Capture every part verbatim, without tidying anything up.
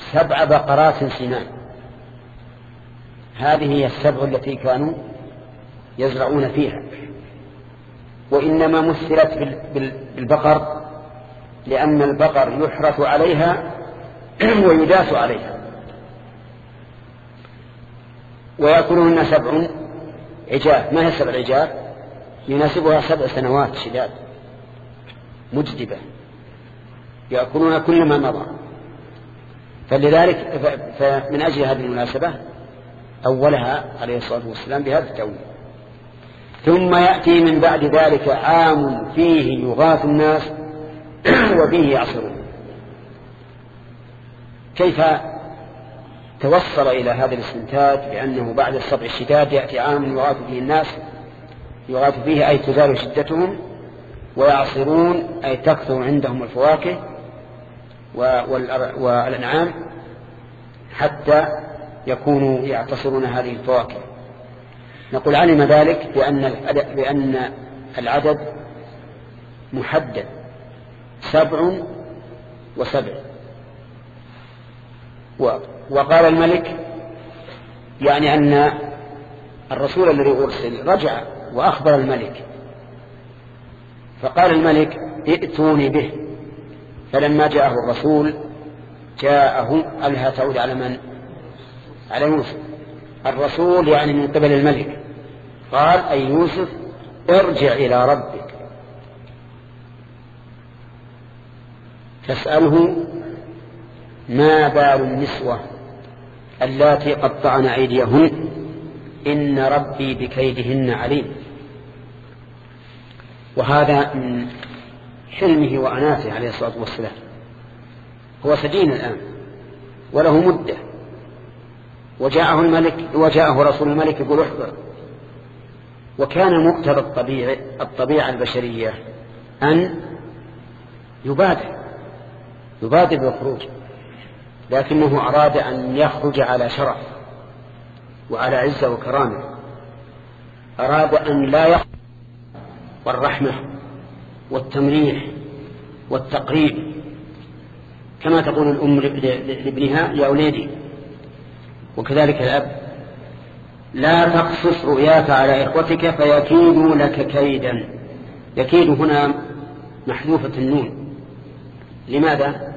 سبع بقرات سمان. هذه هي السبع التي كانوا يزرعون فيها، وإنما مثلت بالبقر لأن البقر يحرث عليها ويداس عليها. ويأكلون سبع عجاف. ما هي سبع عجاف؟ يناسبها سبع سنوات شداد مجدبة يأكلون كل ما مضى. فلذلك فمن أجل هذه المناسبة أولها عليه الصلاة والسلام بهذا التأويل. ثم يأتي من بعد ذلك عام فيه يغاث الناس وفيه يعصرون. كيف توصل إلى هذا الاستنتاج بأنه بعد السبع الشداد يأتي عام يغاث فيه الناس؟ يغاث فيه أي تزال شدتهم، ويعصرون أي تكثر عندهم الفواكه والأنعام حتى يكونوا يعتصرون هذه الفواكه. نقول علم ذلك بأن بأن العدد محدد سبع وسبع. وقال الملك يعني أن الرسول الذي أرسل رجع وأخبر الملك، فقال الملك ائتوني به. فلما جاءه الرسول جاءه ألها تعود على من؟ على يوسف. الرسول يعني من قبل الملك. قال أي يوسف ارجع إلى ربك فاسأله ما بال النسوة اللاتي قطعن أيديهن إن ربي بكيدهن عليم. وهذا من حلمه وأناته عليه الصلاة والسلام. هو سجين الآن وله مدة، وجاءه الملك وجاءه رسول الملك يقول احضر. وكان مقتضى الطبيعة الطبيعة البشرية أن يبادر يبادر بالخروج، لكنه أراد أن يخرج على شرف وعلى عزة وكرامة. أراد أن لا يخرج والرحمة والتمريح والتقريب، كما تقول الأم لابنها يا أولادي. وكذلك الأب لا تقصص رؤياك على إخوتك فيكيدوا لك كيدا. يكيد هنا محذوفة النون. لماذا؟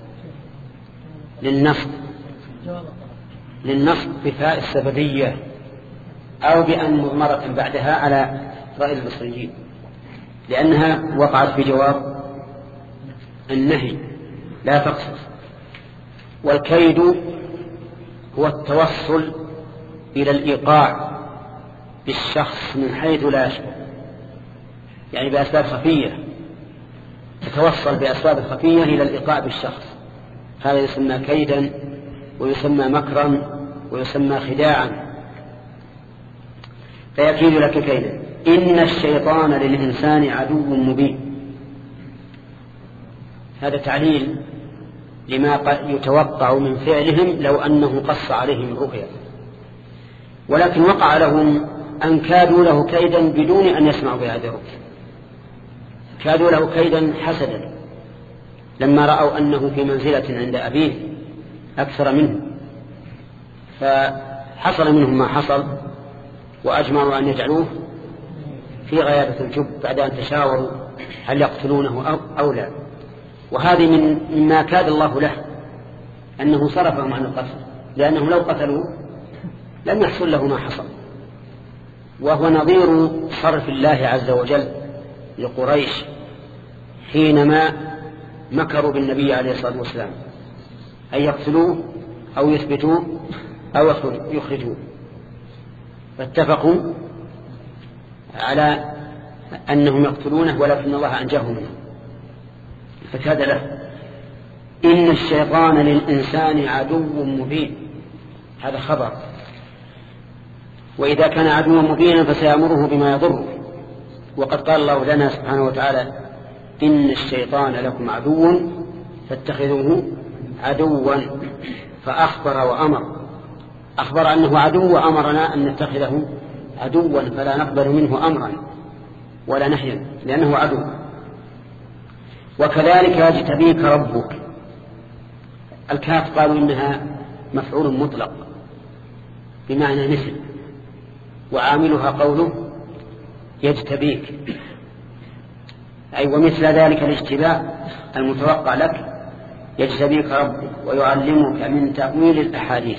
للنصب للنصب بفاء السببية أو بأن مضمرة بعدها على رأي البصريين، لأنها وقعت في جواب النهي لا تقصص. والكيد هو التوصل إلى الإيقاع بالشخص من حيث لا يشعر، يعني بأسباب خفية، تتوصل بأسباب خفية إلى الإيقاع بالشخص. هذا يسمى كيدا ويسمى مكرا ويسمى خداعا. فيكيد لك كيدا. إن الشيطان للإنسان عدو مبين. هذا تعليل لما يتوقع من فعلهم لو أنه قص عليهم الرؤيا، ولكن وقع لهم أن كادوا له كيدا بدون أن يسمعوا بهذه الرؤيا. كادوا له كيدا حسدا لما رأوا أنه في منزلة عند أبيه أكثر منه، فحصل منهم ما حصل وأجمعوا أن يجعلوه في غيابة الجب بعد أن تشاوروا هل يقتلونه أو لا. وهذه من مما كاد الله له أنه صرفهم عن القتل، لأنهم لو قتلوا لم يحصل له ما حصل. وهو نظير صرف الله عز وجل لقريش حينما مكروا بالنبي عليه الصلاة والسلام أن يقتلوه أو يثبتوه أو يخرجوه، فاتفقوا على أنهم يقتلونه، ولكن الله أنجاه منه فكاد له. إن الشيطان للإنسان عدو مبين. هذا خبر، وإذا كان عدوا مبينا فسيأمره بما يضره. وقد قال الله لنا سبحانه وتعالى إن الشيطان لكم عدو فاتخذوه عدوا. فأخبر وأمر، أخبر أنه عدو وأمرنا أن نتخذه عدوا، فلا نقبل منه أمرا ولا نهيا لأنه عدو. وكذلك يجتبيك ربك الكاف قالوا إنها مفعول مطلق بمعنى مثل، وعاملها قوله يجتبيك، أي ومثل ذلك الاجتباء المتوقع لك يجتبيك ربك ويعلمك من تأويل الأحاديث.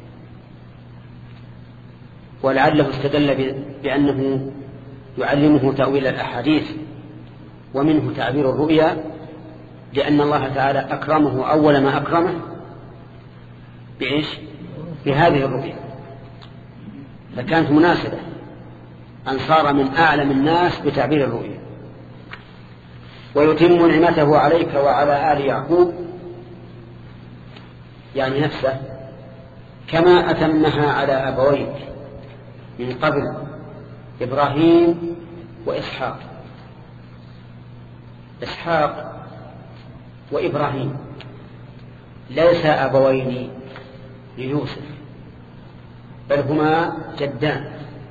ولعله استدل بأنه يعلمه تأويل الأحاديث ومنه تعبير الرؤيا، لأن الله تعالى أكرمه أول ما أكرمه بإيش؟ بهذه الرؤيا، فكانت مناسبة أن صار من أعلم الناس بتعبير الرؤيا. ويتم نعمته عليك وعلى آل يعقوب، يعني نفسه، كما أتمها على أبويك من قبل إبراهيم وإسحاق. إسحاق وإبراهيم ليس أبوين ليوسف، بل هما جدان.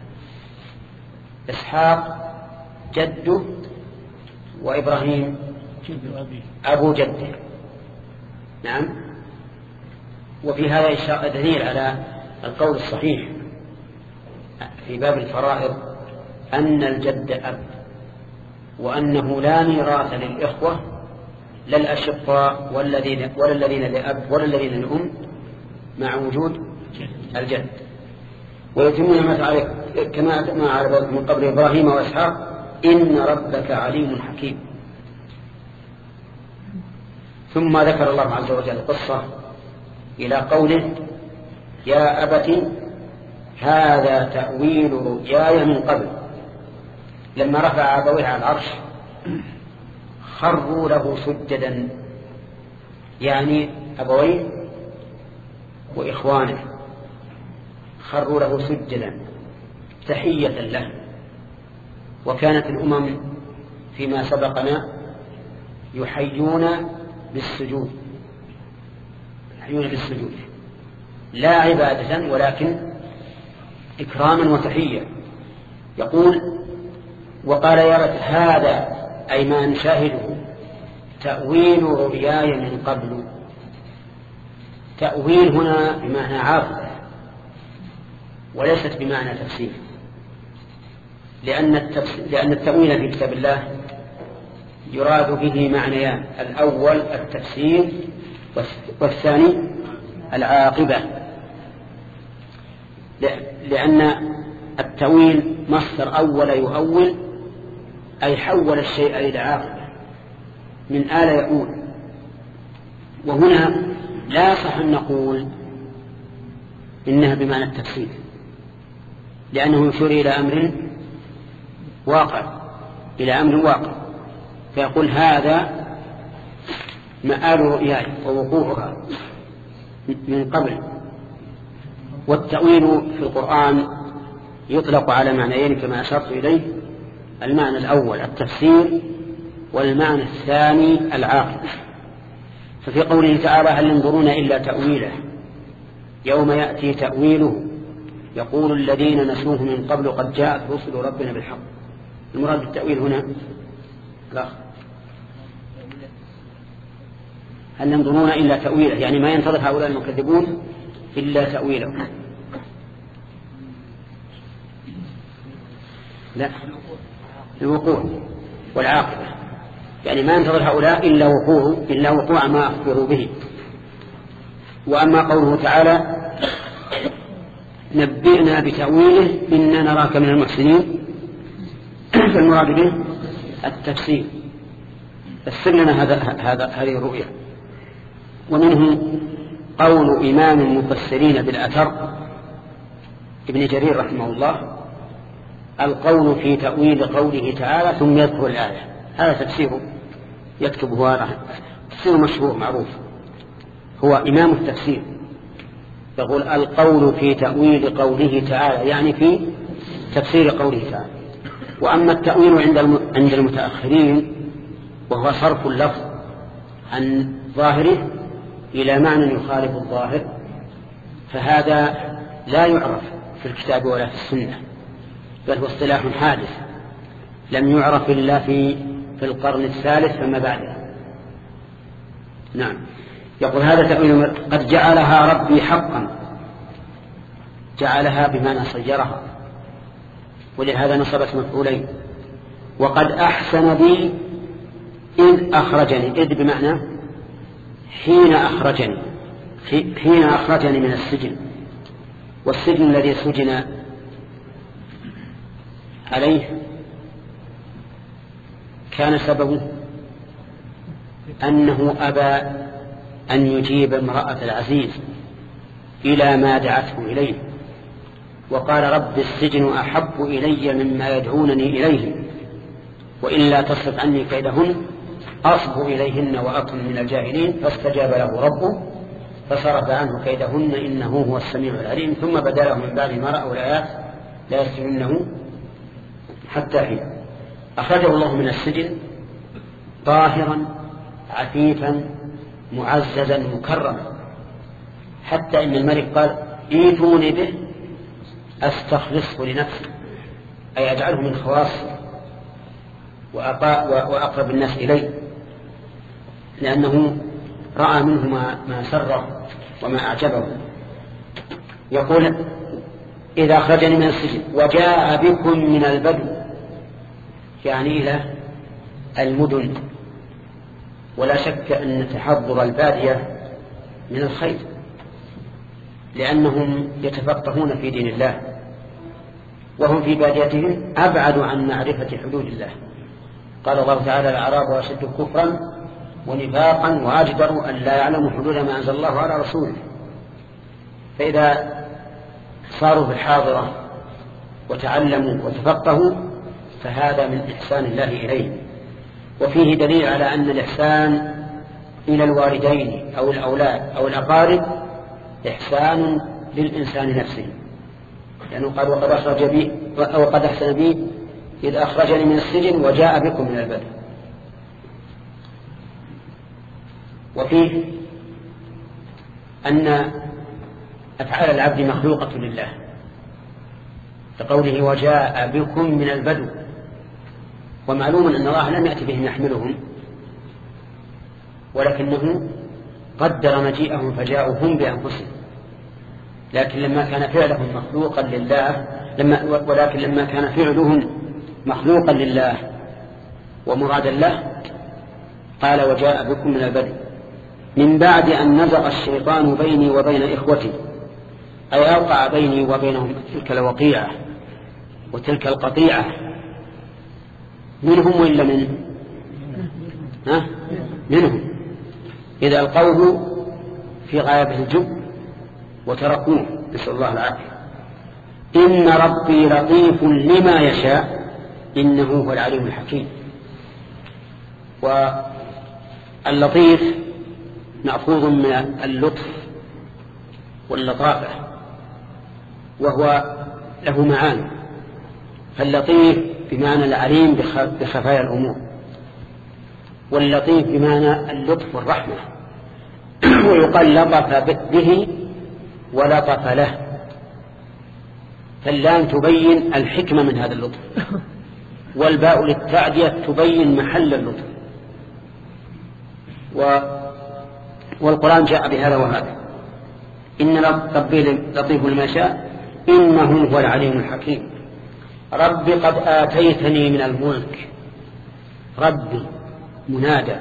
إسحاق جده، وإبراهيم أبو جده. نعم. وفي هذا دليل على القول الصحيح في باب الفرائض أن الجد أب، وأنه لا ميراث للإخوة لا الأشقاء والذين ولا الذين لأب ولا الذين لأم مع وجود الجد. ويتم نعمته عليك كما أتم على من قبل إبراهيم وإسحاق إن ربك عليم حكيم. ثم ذكر الله عز وجل القصة إلى قوله يا أبت هذا تأويل رؤياي من قبل. لما رفع أبويه على العرش خروا له سجدا، يعني أبويه وإخوانه خروا له سجدا تحية له. وكانت الأمم فيما سبقنا يحيون بالسجود، يحيون بالسجود لا عبادة ولكن إكراما وتحية. يقول وقال يا رب هذا أي ما نشاهده تأويل رؤياي من قبل. تأويل هنا بمعنى عاقبة وليست بمعنى تفسير، لأن, لأن التأويل في كتاب الله يراد به معنيان: الأول التفسير والثاني العاقبة. لأن التأويل مصدر أول يؤول، أي حول الشيء إلى عاقبة من آل يؤول. وهنا لا صح أن نقول إنها بمعنى التفسير، لأنه يشير إلى أمر واقع إلى أمر واقع فيقول هذا مآل رؤياي ووقوعها من قبل. والتأويل في القرآن يطلق على معنيين كما أشرت إليه: المعنى الأول التفسير، والمعنى الثاني العاقبة. ففي قوله تعالى هل ينظرون إلا تأويله يوم يأتي تأويله يقول الذين نسوه من قبل قد جاءت رسل ربنا بالحق. المراد بالتأويل هنا لا، هل ينظرون إلا تأويله، يعني ما ينتظر هؤلاء المكذبون إلا تأويله. لا، الوقوع والعاقبة، يعني ما ينتظر هؤلاء إلا وقوع إلا وقوع ما أخبروا به. وأما قوله تعالى نبئنا بتأويله إنا نراك من المحسنين فالمراد به التفسير، فسر لنا هذا هذا هذه الرؤيا. ومنه قول إمام المفسرين بالأثر ابن جرير رحمه الله: القول في تأويل قوله تعالى ثم يذكر الآية. هذا تفسيره يكتبه، هذا تفسير مشهور معروف، هو إمام التفسير. يقول القول في تأويل قوله تعالى، يعني في تفسير قوله تعالى. وأما التأويل عند عند المتأخرين وهو صرف اللفظ عن ظاهره إلى معنى يخالف الظاهر، فهذا لا يعرف في الكتاب ولا في السنة، بل هو اصطلاح حادث لم يعرف إلا في في القرن الثالث فما بعده. نعم. يقول هذا تأويل قد جعلها ربي حقا، جعلها بمعنى صيرها، ولهذا نصبت مفعولين. وقد أحسن بي إذ أخرجني، إذ بمعنى حين أخرجني، حين أخرجني من السجن. والسجن الذي سجن عليه كان سببه أنه أبى أن يجيب امرأة العزيز إلى ما دعته إليه، وقال رب السجن أحب إلي مما يدعونني إليه، وإلا تصرف عني كيدهن أصب إليهن وأكن من الجاهلين. فاستجاب له ربه فصرف عنه كيدهن إنه هو السميع العليم. ثم بدا له من بعد ما رأوا الآيات لا يسجننه حتى حين. أخرجه الله من السجن طاهرا عفيفا معززا مكرما، حتى إن الملك قال ايتوني به أستخلصه لنفسي، أي أجعله من خواصي وأقرب الناس إليه، لأنه رأى منه ما سره وما أعجبه. يقول إذا أخرجني من السجن وجاء بكم من البدو، يعني إلى المدن. ولا شك أن تحضر البادية من الخير، لأنهم يتفقهون في دين الله، وهم في باديتهم أبعد عن معرفة حدود الله. قال الله تعالى الأعراب أشد كفرا ونفاقا وأجدر أن لا يعلموا حدود ما أنزل الله على رسوله. فإذا صاروا في الحاضرة وتعلموا وتفقهوا فهذا من إحسان الله إليه. وفيه دليل على أن الإحسان إلى الوالدين أو الأولاد أو الأقارب إحسان للإنسان نفسه، لأنه قال وقد أخرج بي أو قد أحسن بي إذ أخرجني من السجن وجاء بكم من البدو. وفيه أن أفعال العبد مخلوقة لله، كقوله وجاء بكم من البدو. ومعلوم أن الله لم يأتي بهم يحملهم، ولكنه قدر مجيئهم فجاءوا هم بأنفسهم. لكن لما كان فعلهم مخلوقا لله لما ولكن لما كان فعلهم مخلوقا لله ومرادا له قال وجاء بكم من البدو من بعد أن نزغ الشيطان بيني وبين إخوتي، أي أوقع بيني وبينهم تلك الوقيعة وتلك القطيعة. منهم وإلا منه ها؟ منهم، إذا ألقوه في غيابه الجب وتركوه، نسأل الله العافية. إن ربي لطيف لما يشاء إنه هو العليم الحكيم. واللطيف مأخوذ من اللطف واللطافة، وهو له معاني. فاللطيف بمعنى العليم بخفايا الأمور، واللطيف بمعنى اللطف والرحمة. ويقال لطف به ولطف له، فاللام تبين الحكمة من هذا اللطف، والباء للتعدية تبين محل اللطف. و... والقرآن جاء بهذا وهذا. إن ربي لطيف لما شاء إنه هو العليم الحكيم. ربي قد آتيتني من الملك، ربي منادى،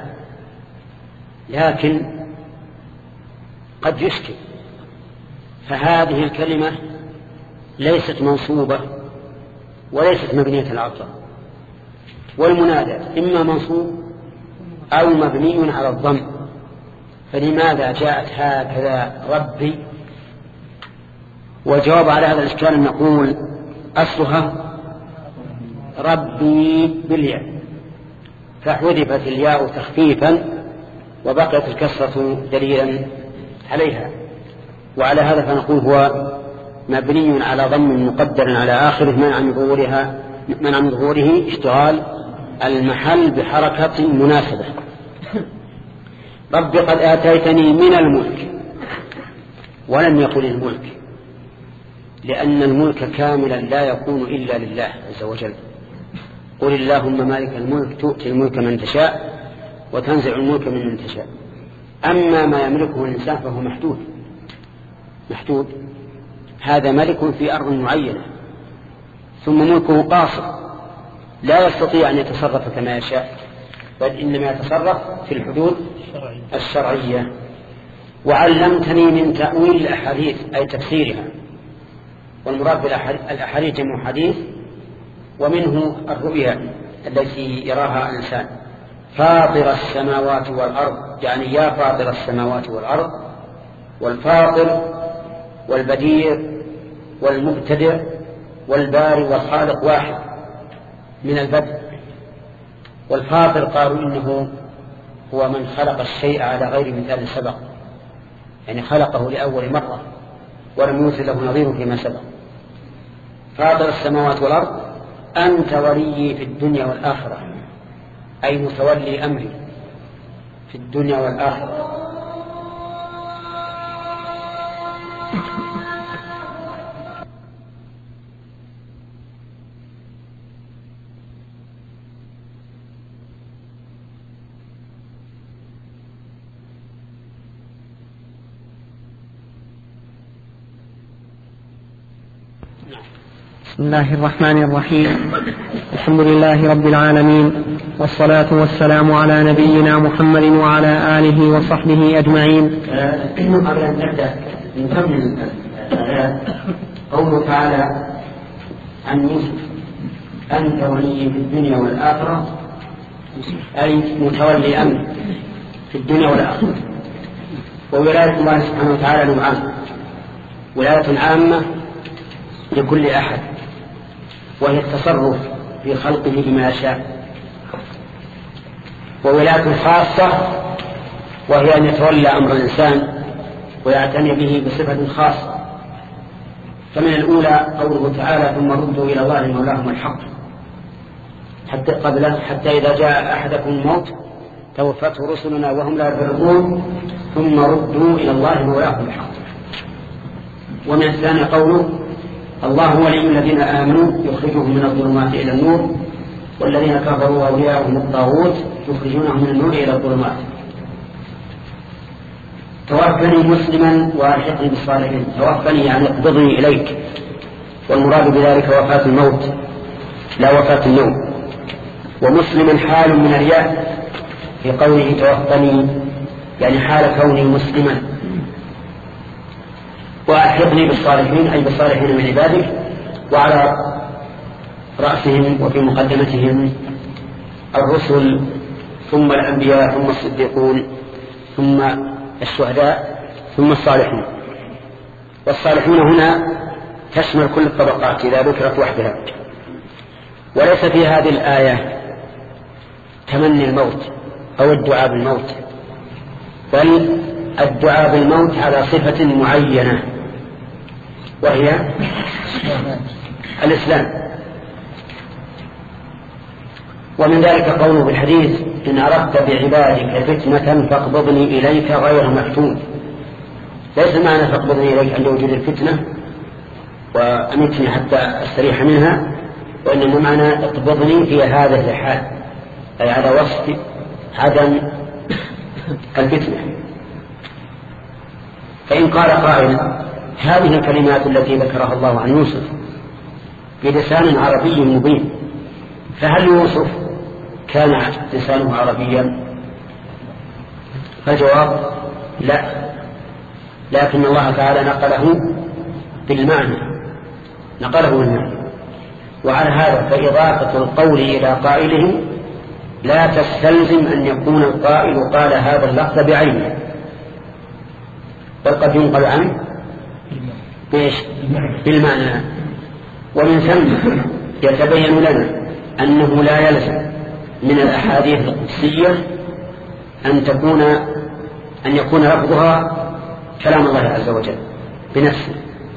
لكن قد يشكل، فهذه الكلمة ليست منصوبة وليست مبنية العطف، والمنادى إما منصوب أو مبني على الضم. فلماذا جاءت هكذا ربي؟ والجواب على هذا الإشكال أن نقول أصلها ربي بالياء، فحذفت الياء تخفيفا وبقيت الكسرة دليلا عليها. وعلى هذا فنقول هو مبني على ضم مقدر على آخره منع من ظهورها منع من ظهوره اشتغال المحل بحركة مناسبة. رب قد آتيتني من الملك، ولم يقل الملك، لأن الملك كاملا لا يكون إلا لله عز وجل. قل اللهم مالك الملك تؤتي الملك من تشاء وتنزع الملك من من تشاء. أما ما يملكه الإنسان فهو محدود محدود هذا ملك في أرض معينة، ثم ملكه قاصر لا يستطيع أن يتصرف كما يشاء، بل إنما يتصرف في الحدود الشرعية. وعلمتني من تأويل الأحاديث أي تفسيرها، والمراد بالأحاديث جمع حديث، ومنه الرؤيا التي يراها الإنسان. فاطر السماوات والأرض، يعني يا فاطر السماوات والأرض، والفاطر والبديع والمبتدع والباري والخالق واحد من البدء. والفاطر قالوا إنه هو من خلق الشيء على غير مثال سبق، يعني خلقه لأول مرة ولم يوجد له نظير فيما سبق. فاطر السماوات والأرض أنت ولي في الدنيا والآخرة، أي متولي أمري في الدنيا والآخرة. بسم الله الرحمن الرحيم. الحمد لله رب العالمين، والصلاة والسلام على نبينا محمد وعلى آله وصحبه أجمعين. قبل أن نبدأ نكمل الآيات، قوله تعالى عن يوسف أنت ولي في الدنيا والآخرة، أي متولي أمر في الدنيا والآخرة. وولاية الله سبحانه وتعالى نوعان: ولاية عامة لكل أحد، وهي التصرف في خلقه بما يشاء، وولاية خاصة وهي أن يتولى أمر الإنسان ويعتني به بصفة خاصة. فمن الأولى قوله تعالى ثم ردوا إلى الله مولاهم الحق، حتى قبله حتى إذا جاء أحدكم الموت توفته رسلنا وهم لا يفرطون ثم ردوا إلى الله مولاهم الحق. ومن الثاني قوله الله ولي الذين آمنوا يخرجهم من الظلمات إلى النور والذين كفروا أولياءهم الطاغوت يخرجونهم من النور إلى الظلمات. توفني مسلما وألحقني بالصالحين. توفني يعني اقبضني إليك، والمراد بذلك وفاة الموت لا وفاة النوم. ومسلما حال من الياء في قوله توفني، يعني حال كوني مسلما. وألحقني بالصالحين أي بالصالحين من عبادك، وعلى رأسهم وفي مقدمتهم الرسل ثم الأنبياء ثم الصديقون ثم الشهداء ثم الصالحون. والصالحون هنا تشمل كل الطبقات إذا ذكرت وحدها. وليس في هذه الآية تمني الموت أو الدعاء بالموت، بل الدعاء بالموت على صفة معينة وهي الإسلام. ومن ذلك قوله بالحديث إن أردت بعبادك فتنة فاقبضني إليك غير مفتون. ليس معنى فاقبضني إليك عند وجود الفتنة وأمتني حتى أستريح منها، وإنما معنى اقبضني في هذا الحال، أي على وصف عدم الفتنة. فإن قال قائل هذه الكلمات التي ذكرها الله عن يوسف بلسان عربي مبين، فهل يوسف كان لسانه عربيا؟ فالجواب لا، لكن الله تعالى نقله بالمعنى نقله بالمعنى. وعلى هذا فإضافة القول إلى قائله لا تستلزم أن يكون القائل قال هذا اللفظ بعينه، بل قد ينقل عنه بالمعنى. ومن ثم يتبين لنا أنه لا يلزم من الأحاديث القدسية أن تكون أن يكون لفظها كلام الله عز وجل بنفسه،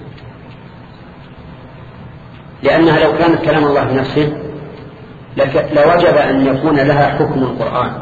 لأنها لو كانت كلام الله بنفسه لوجب أن يكون لها حكم القرآن،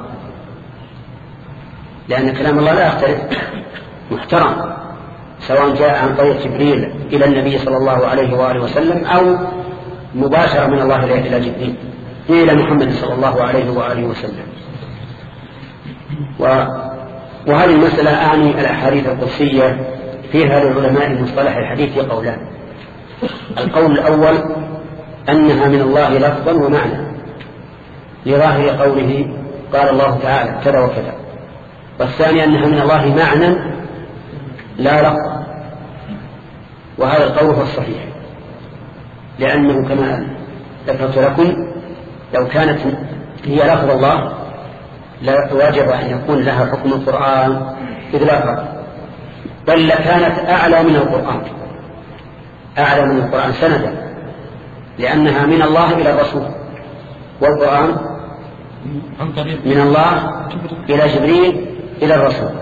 لأن كلام الله لا يختلف، محترم، سواء جاء عن طريق جبريل إلى النبي صلى الله عليه وآله وسلم أو مباشرة من الله إلى جبريل إلى محمد صلى الله عليه وآله وسلم. وهذه المسألة أعني الأحاديث القدسية فيها للعلماء المصطلح الحديث قولان. القول الأول أنها من الله لفظا ومعنى لظاهر قوله قال الله تعالى كذا وكذا، والثاني أنها من الله معنى لا لفظ، وهذا القول هو الصحيح، لأنه كما ذكرت لكم لو كانت هي لفظ الله لواجب أن يكون لها حكم القرآن إذ لا فرق، بل لكانت أعلى من القرآن، أعلى من القرآن سندا، لأنها من الله إلى الرسول، والقرآن من الله إلى جبريل إلى الرسول.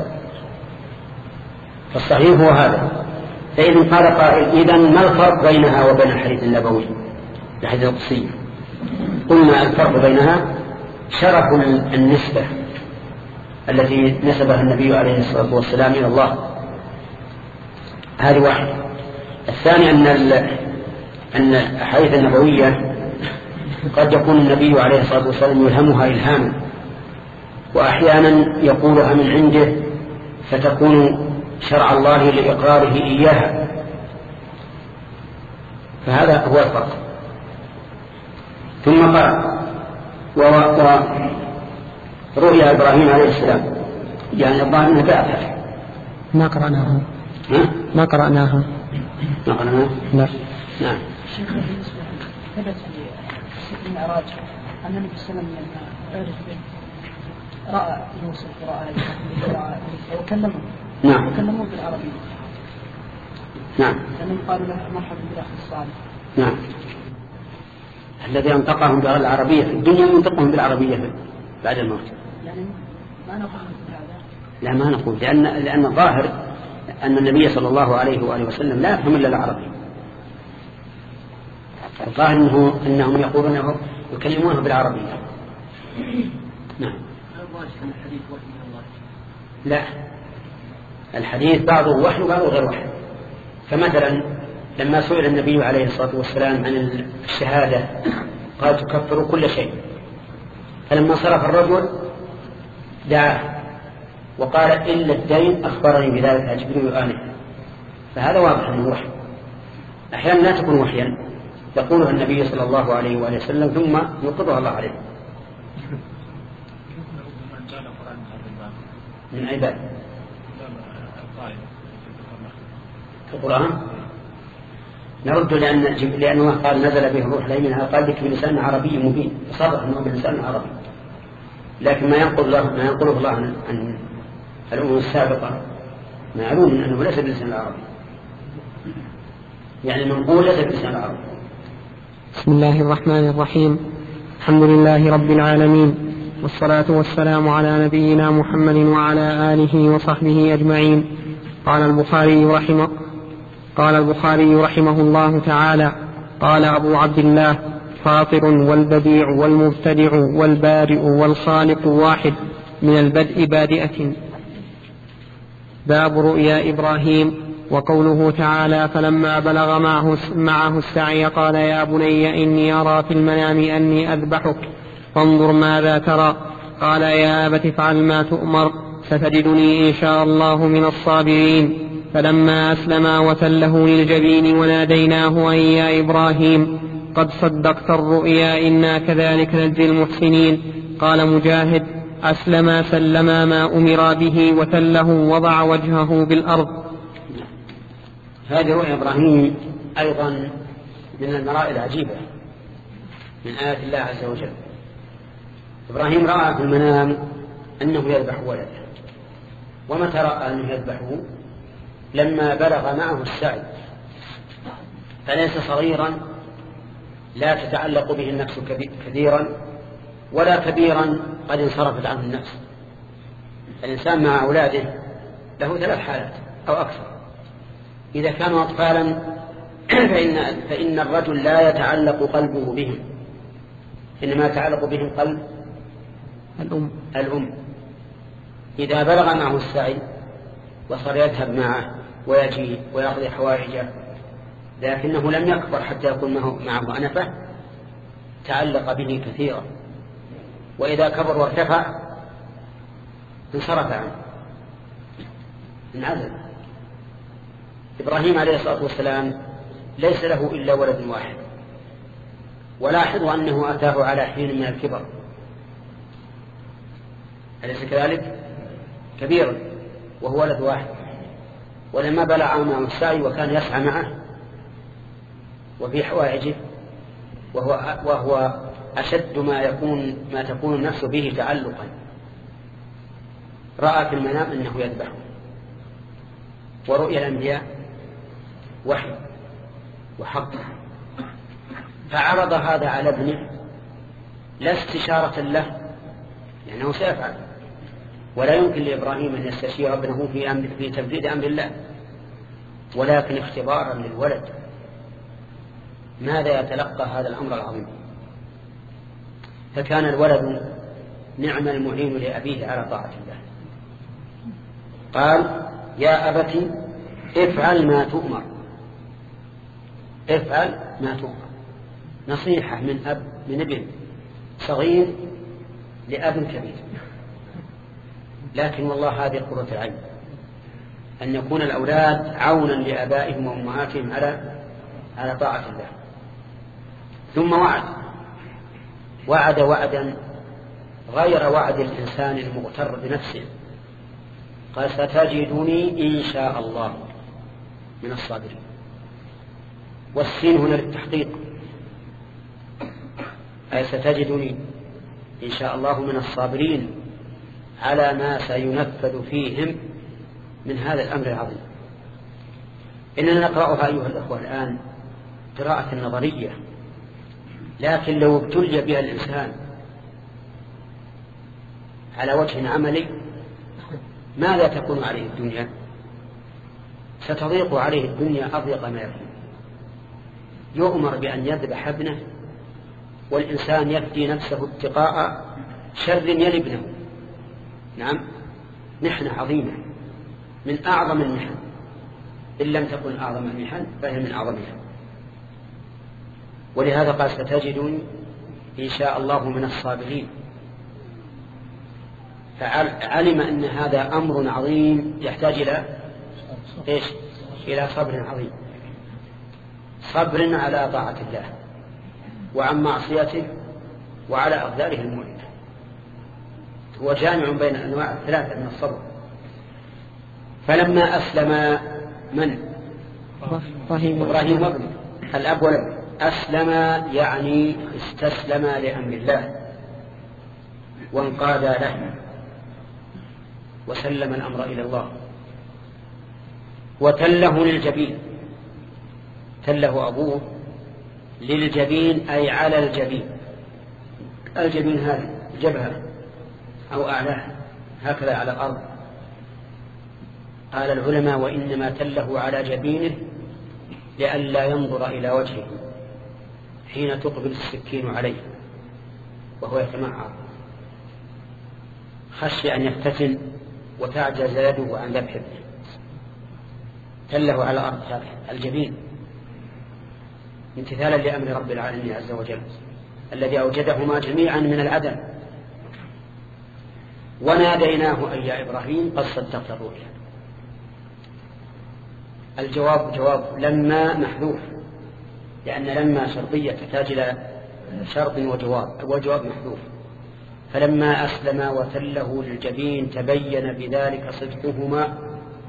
فالصحيح هو هذا. فإذا قال قائل إذن ما الفرق بينها وبين الحديث النبوي الحديث القدسي؟ قلنا الفرق بينها شرف النسبة التي نسبها النبي عليه الصلاة والسلام إلى الله، هذه واحد. الثاني أن أن الأحاديث النبوية قد يكون النبي عليه الصلاة والسلام يلهمها إلهاما، وأحيانا يقولها من عنده فتكون شرع الله لإقراره إياها، فهذا هو الفرق. ثم قال ورؤيا إبراهيم عليه السلام، يعني الظاهر أنه بأفعل ما قرأناها ما قرأناها ما قرأناها لا نعم. ثبت في المعراج أن النبي صلى الله عليه وسلم رأى يوسف ورأى وكلمه نعم وكلموه بالعربية. نعم. لأنهم قالوا له مرحبا بالأخ الصالح. نعم. الذي أنطقهم بالعربية في الدنيا ينطقهم بالعربية بعد الموت. يعني ما نقول بهذا. لا ما نقول، لأن لأن الظاهر أن النبي صلى الله عليه وآله وسلم لا يفهم إلا العربي. الظاهر أنه أنهم يقولون يكلمونه بالعربية. نعم. لا، الحديث بعضه وحي وبعضه غير وحي. فمثلا لما سئل النبي عليه الصلاة والسلام عن الشهادة قال تكفر كل شيء، فلما صرف الرجل دعاه وقال إلا الدين أخبرني بذلك جبريل آنفا، فهذا واضح أنه وحي. أحيانا لا تكون وحيا يقولها النبي صلى الله عليه وآله وسلم ثم يوقظها الله عليه من عباد القرآن. نرد لأن لأنه قال نزل به الروح الأمين، قال لك بلسان عربي مبين، صدق أنه بلسان عربي، لكن ما ينقل الله ما ينقله الله عن, عن الأمم السابقة معلوم أنه ليس بلسان العربي، يعني المنقول ليس بلسان العربي. بسم الله الرحمن الرحيم. الحمد لله رب العالمين، والصلاة والسلام على نبينا محمد وعلى آله وصحبه أجمعين. قال البخاري رحمه قال البخاري رحمه الله تعالى: قال أبو عبد الله: فاطر والبديع والمبتدع والبارئ والخالق واحد، من البدء بادئة. باب رؤيا إبراهيم. وقوله تعالى: فلما بلغ معه, معه السعي قال يا بني إني أرى في المنام أني أذبحك فانظر ماذا ترى. قال يا أبت افعل ما تؤمر ستجدني إن شاء الله من الصابرين. فلما أسلما وتله للجبين وناديناه أن يا إبراهيم قد صدقت الرؤيا إنا كذلك نجزي المحسنين. قال مجاهد: أسلما سلما ما أمر به وتله وضع وجهه بالأرض. هذه رؤيا إبراهيم أيضا من المرائي العجيبة من آيات الله عز وجل. إبراهيم رأى في المنام أنه يذبح ولده، ومتى رأى أنه يذبحه؟ لما بلغ معه السعي، فليس صغيرا لا تتعلق به النفس كثيرا، ولا كبيرا قد انصرفت عنه النفس. الإنسان مع أولاده له ثلاث حالات أو أكثر. إذا كانوا أطفالا فإن, فإن الرجل لا يتعلق قلبه بهم، إنما يتعلق بهم قلب الأم. الأم. إذا بلغ معه السعي وصار يذهب معه ويجي ويقضي حوائجه لكنه لم يكبر حتى يكون معه أنفة، تعلق به كثيرا، وإذا كبر وارتفع انصرف عنه. انعزل. إبراهيم عليه الصلاة والسلام ليس له إلا ولد واحد، ولاحظوا أنه أتاه على حين من الكبر، أليس كذلك؟ كبيرا وهو ولد واحد، ولما بلغ معه السعي وكان يسعى معه وفي حوائجه، وهو, وهو أشد ما يكون ما تكون النفس به تعلقا، رأى في المنام أنه يذبحه، ورؤيا الأنبياء وحي وحق، فعرض هذا على ابنه لا استشارة له لأنه سيفعل، ولا يمكن لإبراهيم أن يستشير ابنه في, أمر في تنفيذ أمر الله، ولكن اختبارا للولد ماذا يتلقى هذا الأمر العظيم. فكان الولد نعم المعين لأبيه على طاعة الله. قال يا أبت افعل ما تؤمر، افعل ما تؤمر، نصيحة من أب من ابن صغير لأب كبير. لكن والله هذه قرة العين، أن يكون الأولاد عونا لآبائهم وأمهاتهم على على طاعة الله. ثم وعد وعد وعدا غير وعد الإنسان المغتر بنفسه، قال ستجدني إن شاء الله من الصابرين، والسين هنا للتحقيق، أي ستجدني إن شاء الله من الصابرين على ما سينفذ فيهم من هذا الأمر العظيم. إننا نقرأها أيها الأخوة الآن قراءة نظرية، لكن لو ابتلي بها الإنسان على وجه عملي ماذا تكون عليه الدنيا؟ ستضيق عليه الدنيا أضيق ما يكون. يؤمر بأن يذبح ابنه والإنسان يفدي نفسه اتقاء شر يلي ابنه. نعم، محنة عظيمة من أعظم المحن، إن لم تكن أعظم المحن فهي من أعظمها. ولهذا قال ستجدون إن شاء الله من الصابرين، فعلم أن هذا أمر عظيم يحتاج إلى إيش؟ إلى صبر عظيم، صبر على طاعة الله وعن معصيته وعلى أقداره المؤلمة. هو جامع بين الأنواع الثلاثة من الصبر. فلما أسلم من؟ إبراهيم وابنه، الأب والابن، أسلم يعني استسلم لأمر الله وانقاد له وسلم الأمر إلى الله. وتله للجبين، تله أبوه للجبين أي على الجبين. الجبين هذه جبهة أو أعلاه هكذا على الأرض. قال العلماء وإنما تله على جبينه لئلا ينظر إلى وجهه حين تقبل السكين عليه وهو يتمعر، خشي أن يفتتن وتعجز يده عن ذبح ابنه. تله على الأرض الجبين امتثالا لأمر رب العالمين عز وجل الذي أوجدهما جميعا من العدم. وناديناه أي يا إبراهيم قد صدقت الرؤيا. الجواب جواب لما محذوف، لأن لما شرطية تحتاج إلى شرط وجواب، والجواب محذوف. فلما أسلم وتله للجبين تبين بذلك صدقهما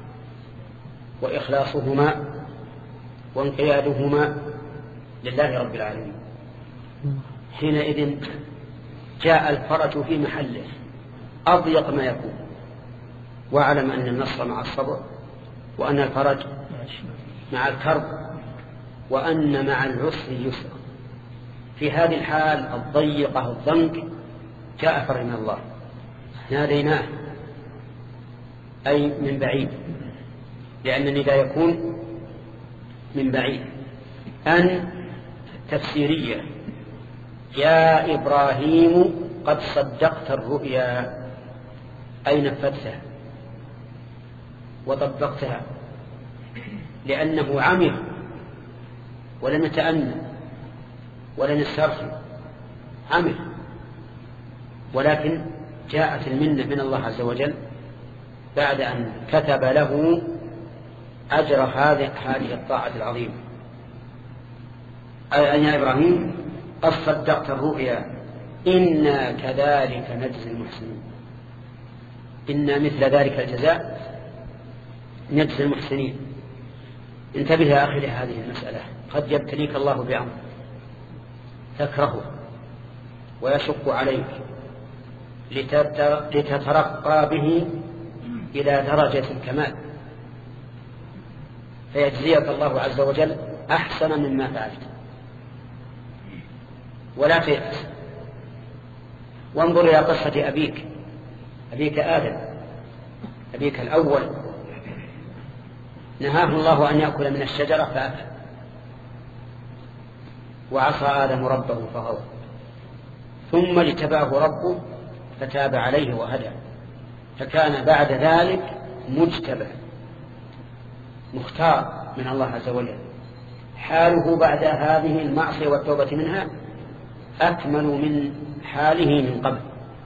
وإخلاصهما وانقيادهما لله رب العالمين. حينئذ جاء الفرج في محله أضيق ما يكون، واعلم أن النصر مع الصبر، وأن الفرج مع الكرب، وأن مع العسر يسر. في هذه الحال الضيقة الضنك جاء فرج من الله. ناديناه أي من بعيد، لأن النداء يكون من بعيد. أن تفسيرية، يا إبراهيم قد صدقت الرؤيا أي نفذتها وطبقتها، لأنه عمل ولم يتأنى ولم يسترخي، عمل، ولكن جاءت المنة من الله عز وجل بعد أن كتب له أجر هذه هذه الطاعة العظيمة. أي يا إبراهيم قد صدقت الرؤيا إنا كذلك نجزي المحسنين. إنا مثل ذلك الجزاء نجزي المحسنين. انتبه يا أخي لهذه المسألة، قد يبتليك الله بأمر تكرهه ويشق عليك لتترقى به إلى درجة الكمال، فيجزيك الله عز وجل أحسن مما فعلت، ولا تيأس. وانظر إلى قصة أبيك أبيك آدم، أبيك الأول، نهاه الله أن يأكل من الشجرة فأكل، وعصى آدم ربه فغوى، ثم اجتباه ربه فتاب عليه وهدى، فكان بعد ذلك مجتبى مختار من الله عز وجل. حاله بعد هذه المعصية والتوبة منها أكمل من حاله من قبل.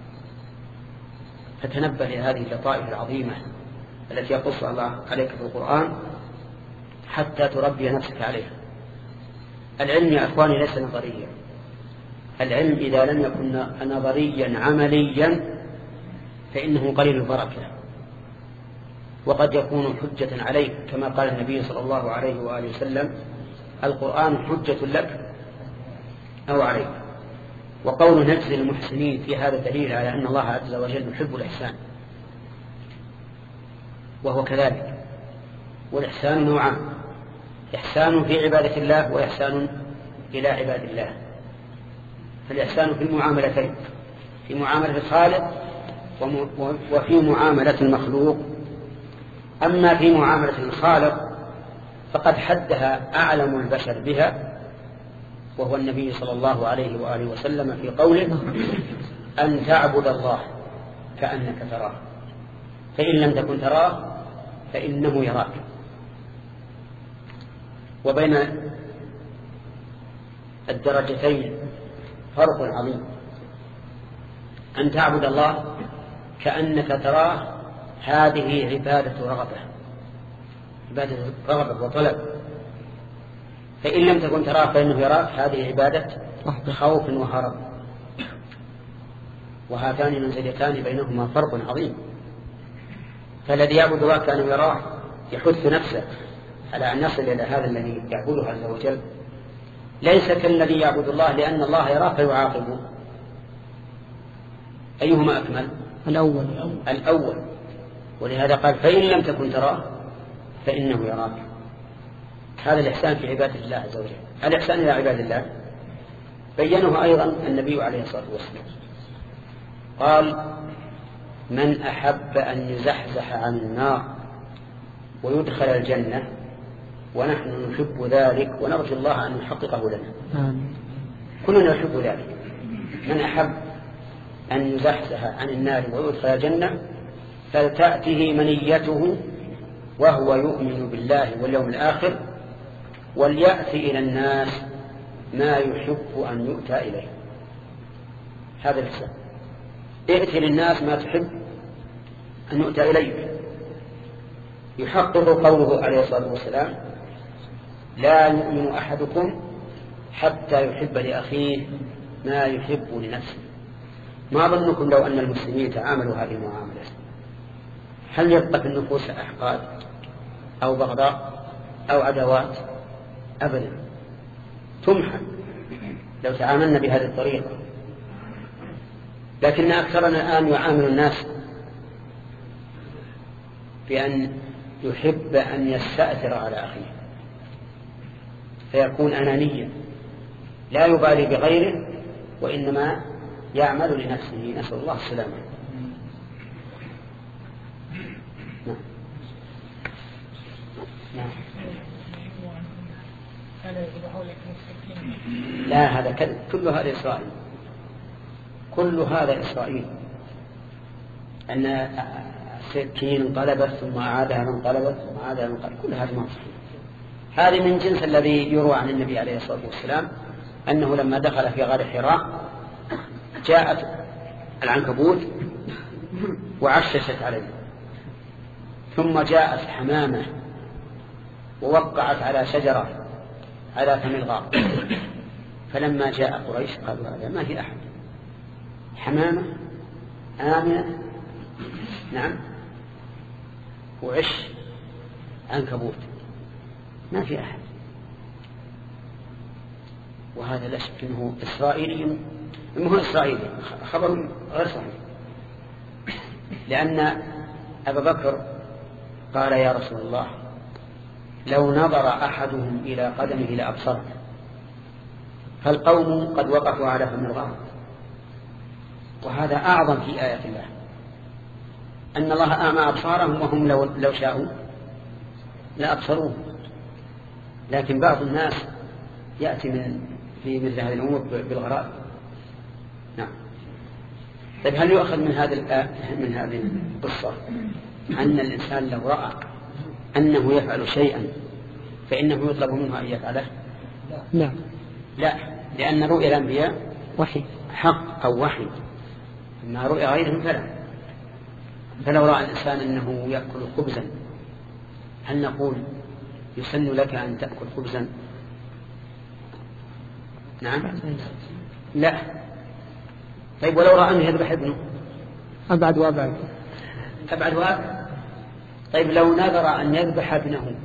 فتنبه لهذه اللطائف العظيمة التي يقص الله عليك في القرآن حتى تربي نفسك عليها. العلم يا أخواني ليس نظريا، العلم إذا لم يكن نظريا عمليا فإنه قليل البركة، وقد يكون حجة عليك، كما قال النبي صلى الله عليه وآله وسلم: القرآن حجة لك أو عليك. وقول نجزي المحسنين في هذا دليل على أن الله عز وجل يحب الإحسان، وهو كذلك. والإحسان نوعان: إحسان في عبادة الله وإحسان إلى عباد الله. فالإحسان في المعاملتين، في معاملة الخالق وفي معاملة المخلوق. أما في معاملة الخالق فقد حدها أعلم البشر بها، وهو النبي صلى الله عليه وآله وسلم في قوله: أن تعبد الله كأنك تراه، فإن لم تكن تراه فإنه يراك. وبين الدرجتين فرق عظيم. أن تعبد الله كأنك تراه هذه عبادة رغبة، عبادة رغبة وطلب. فإن لم تكن تراه فإنه يراك، هذه عبادة خوف وهرب. وهاتان منزلتان بينهما فرق عظيم. فالذي يعبد الله كأنه يراه يحث نفسه على أن يصل إلى هذا الذي يعبده عز وجل، ليس كالذي يعبد الله لأن الله يراه فيعاقبه. أيهما أكمل؟ الأول. الأول. ولهذا قال: فإن لم تكن تراه فإنه يراك. هذا الإحسان في عبادة الله عز وجل. الإحسان إلى عباد الله بينه أيضا النبي عليه الصلاة والسلام، قال: من أحب أن يزحزح عن النار ويدخل الجنة ونحن نحب ذلك ونرجو الله أن يحققه لنا. كلنا نحب ذلك. من أحب أن يزحزح عن النار ويدخل الجنة فلتأته منيته وهو يؤمن بالله واليوم الآخر وليأتي إلى الناس ما يحب أن يؤتى إليه. هذا الإحسان. ائتي للناس ما تحب أن يؤتى إليه. يحقق قوله عليه الصلاة والسلام: لا يؤمن أحدكم حتى يحب لأخيه ما يحب لنفسه. ما ظنكم لو أن المسلمين تعاملوا هذه المعاملة، هل يبقى في النفوس أحقاد أو بغضاء أو عداوات؟ أبدا، تمحى لو تعاملنا بهذه الطريقة. لكن أكثرنا الآن يعامل الناس بأن يحب أن يستأثر على أخيه، فيكون أنانيا لا يبالي بغيره وإنما يعمل لنفسه. نسأل الله السلامة. نعم. نعم. لا، هذا كذب. كل هذا إسرائيل، كل هذا إسرائيل. أن سكين انقلبت ثم أعادها من قلبت ثم أعادها من قلبت، كل هذا ما صحيح. هذه من جنس الذي يروى عن النبي عليه الصلاة والسلام أنه لما دخل في غار حراء جاءت العنكبوت وعششت عليه ثم جاءت حمامة ووقعت على شجرة على فم الغار، فلما جاء قريش قالوا هذا ما في أحد، حمامة آمنة نعم وعش عنكبوت ما في أحد. وهذا لا شك أنه إسرائيلي، هو إسرائيلي خبر غير صحيح، لأن أبا بكر قال يا رسول الله لو نظر أحدهم إلى قدمه لأبصره، فالقوم قد وقفوا على فم الغار. وهذا أعظم في آيات الله، أن الله أعمى أبصارهم وهم لو, لو شاءوا لأبصروه. لكن بعض الناس يأتي من في مثل هذه الأمور بالغرائب. نعم. طيب هل يؤخذ من هذا من هذه القصة أن الإنسان لو رأى أنه يفعل شيئا فإنه يطلب منه أن يفعله؟ لا لا، لأن رؤيا الأنبياء وحي حق أو وحي، أما رؤيا غيرهم فلا. فلو رأى الإنسان أنه يأكل خبزا هل نقول يسن لك أن تأكل خبزا؟ نعم لا. طيب ولو رأى أنه يذبح ابنه؟ أبعد وأبعد أبعد وأبعد. طيب لو نذر أن يذبح ابنه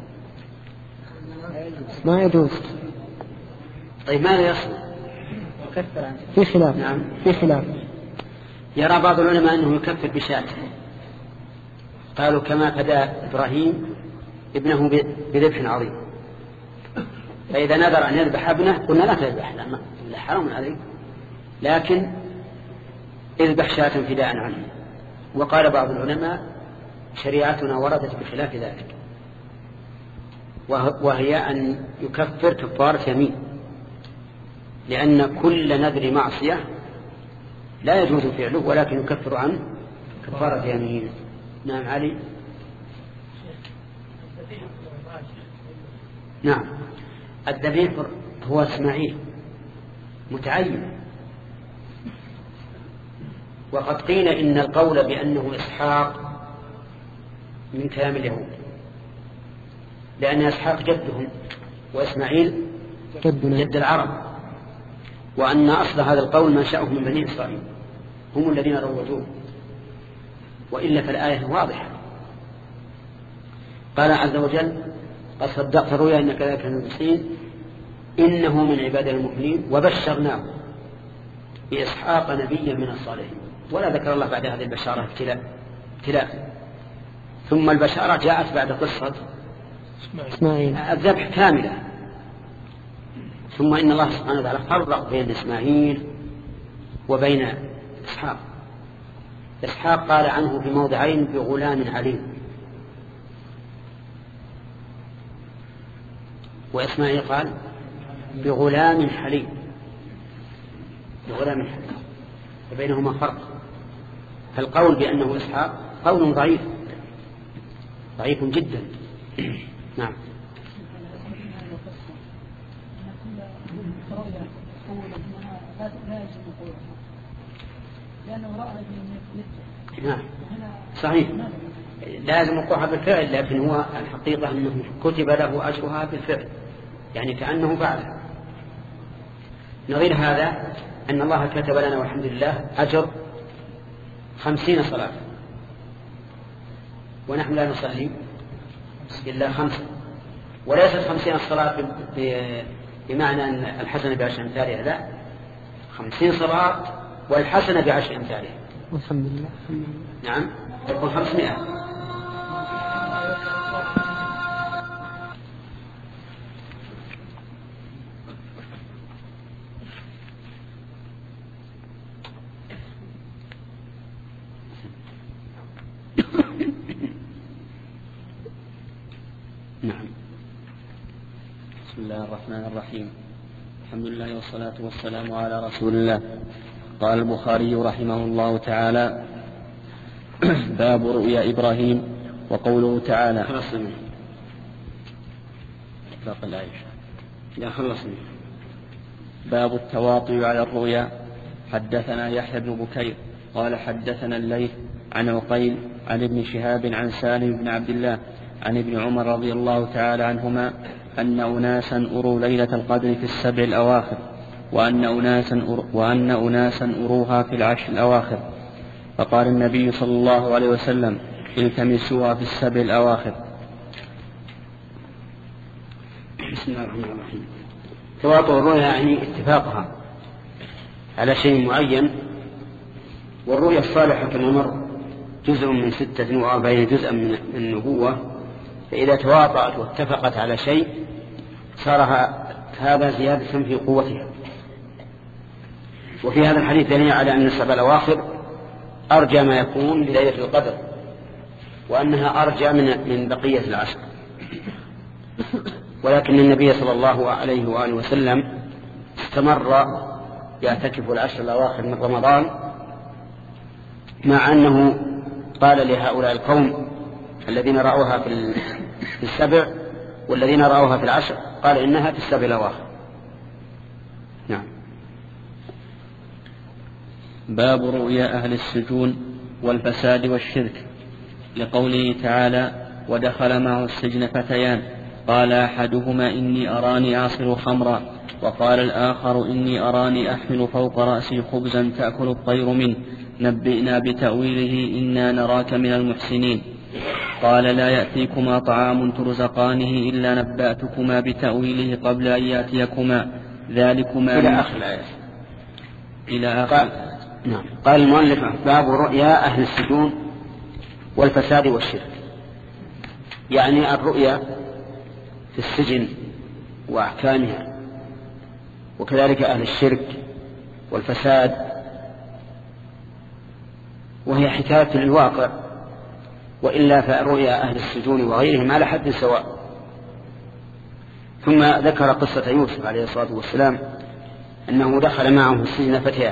ما يجوز. طيب ماذا يصنع؟ في خلاف. نعم في خلاف. يرى بعض العلماء أنه يكفر بشاة، قالوا كما فدى إبراهيم ابنه بذبح عظيم، فإذا نذر أن يذبح ابنه قلنا لا تذبح، لا حرام عليك، لكن اذبح شاة فداء عنه. وقال بعض العلماء شريعتنا وردت بخلاف ذلك، وهي أن يكفر كفارة يمين، لأن كل نذر معصية لا يجوز فعله ولكن يكفر عنه كفارة يمين. نعم علي. نعم الذبيح هو إسماعيل متعين، وقد قيل إن القول بأنه إسحاق من كلام اليهود، لأن إسحاق جدهم وإسماعيل جد العرب، وأن أصل هذا القول منشأه من بني إسرائيل هم الذين روجوه، وإلا فالآية واضحة. قال عز وجل قد صدقت الرؤيا إنك ذاك المحسنين إنه من عبادنا المؤمنين وبشرناه بإسحاق نبيا من الصالحين. ولا ذكر الله بعد هذه البشارة ابتلاء، ثم البشارة جاءت بعد قصة إسماعيل الذبح كاملة. ثم إن الله سبحانه وتعالى فرق بين إسماعيل وبين إسحاق. إسحاق قال عنه في موضعين بغلام عليم، وإسماعيل قال بغلام حليم، بغلام حليم، وبينهما فرق. فالقول بأنه إسحاق قول ضعيف ضعيف جدا. نعم. نعم صحيح لازم وقوعها بالفعل، لكن هو الحقيقة أنه كتب له أجرها بالفعل، يعني كأنه فعل. نظير هذا أن الله كتب لنا والحمد لله أجر خمسين صلاة، ونحن لا نصلي إلا خمسة، وليست خمسين الصلاة بمعنى أن الحسنة بعشر أمثالها، لا، خمسين صلاة والحسنة بعشر أمثالها. الحمد لله. نعم تكون خمسمائة. نعم. بسم الله الرحمن الرحيم. الحمد لله والصلاة والسلام على رسول الله. قال البخاري رحمه الله تعالى: باب رؤيا إبراهيم وقوله تعالى. خلصنا باقي الآية. لا خلصنا. باب التواطؤ على الرؤيا. حدثنا يحيى بن بكير قال حدثنا الليث عن عقيل عن ابن شهاب عن سالم بن عبد الله عن ابن عمر رضي الله تعالى عنهما أن أناسا أروا ليلة القدر في السبع الأواخر وأن أناسا, وأن أناسا أروها في العشر الأواخر، فقال النبي صلى الله عليه وسلم التمسوها في السبع الأواخر. بسم الله الرحمن الرحيم. تواطؤ الرؤيا يعني اتفاقها على شيء معين، والرؤيا الصالحة كما مر جزء من ستة وأربعين جزءا من النبوة، فإذا تواطأت واتفقت على شيء صار هذا زيادة في قوتها. وفي هذا الحديث دليل على أن السبع الأواخر أرجى ما يكون لليلة القدر، وأنها أرجى من من بقية العشر. ولكن النبي صلى الله عليه وآله وسلم استمر يعتكف العشر الأواخر من رمضان، مع أنه قال لهؤلاء القوم الذين رأوها في السبع والذين رأوها في العشر، قال إنها في السبع الأواخر. نعم. باب رؤيا أهل السجون والفساد والشرك، لقوله تعالى ودخل معه السجن فتيان قال أحدهما إني أراني أعصر خمرا وقال الآخر إني أراني أحمل فوق رأسي خبزا تأكل الطير منه نبئنا بتأويله إنا نراك من المحسنين. قال لا يأتيكما طعام ترزقانه إلا نبأتكما بتأويله قبل أن يأتيكما ذلكما إلى آخر الآية. إلى آخر قال, نعم. قال المؤلف باب رؤيا أهل السجون والفساد والشرك، يعني الرؤيا في السجن وأحكامها، وكذلك أهل الشرك والفساد، وهي حكاية للواقع، وإلا فرؤيا أهل السجون وغيرهم على حد سواء. ثم ذكر قصة يوسف عليه الصلاة والسلام أنه دخل معه السجن فتيان،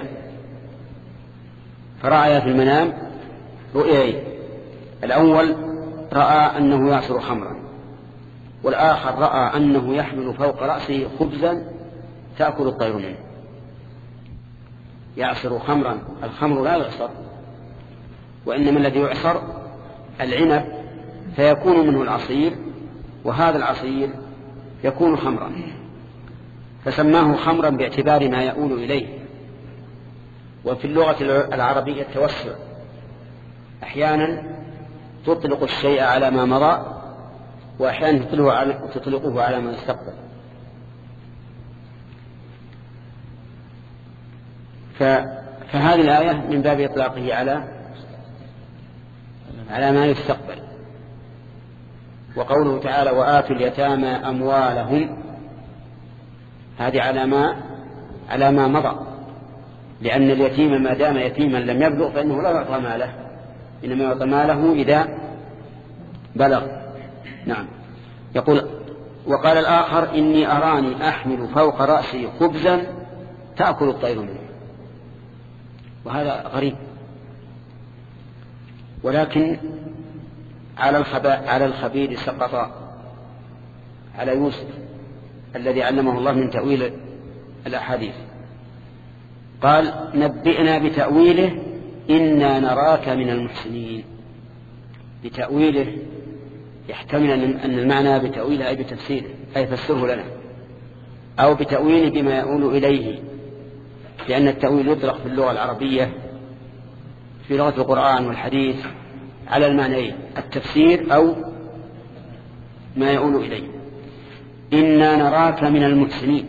فرأى في المنام رؤياين: الأول رأى أنه يعصر خمرا، والآخر رأى أنه يحمل فوق رأسه خبزا تأكل الطير منه. يعصر خمرا، الخمر لا يعصر، وإنما الذي يعصر العنب فيكون منه العصير، وهذا العصير يكون خمرا، فسماه خمرا باعتبار ما يؤول إليه. وفي اللغة العربية التوسع، أحيانا تطلق الشيء على ما مضى، وأحيانا تطلقه على ما يستقبل. فهذه الآية من باب إطلاقه على على ما يستقبل. وقوله تعالى وآتوا اليتامى أموالهم، هذه على ما على ما مضى، لأن اليتيم ما دام يتيما لم يبلغ فإنه لا يعطى ماله، إنما يعطى ماله إذا بلغ. نعم. يقول وقال الآخر إني أراني أحمل فوق رأسي خبزا تأكل الطير منه، وهذا غريب. ولكن على على الخبير سقط على يوسف الذي علمه الله من تأويل الأحاديث. قال نبئنا بتأويله إنا نراك من المحسنين. بتأويله يحتمل أن المعنى بتأويله أي بتفسيره، أي فسره لنا، أو بتأويله بما يؤول إليه، لأن التأويل يطلق في اللغة العربية في لغة القرآن والحديث على المعنيين: التفسير أو ما يؤول إليه. إنا نراك من المحسنين.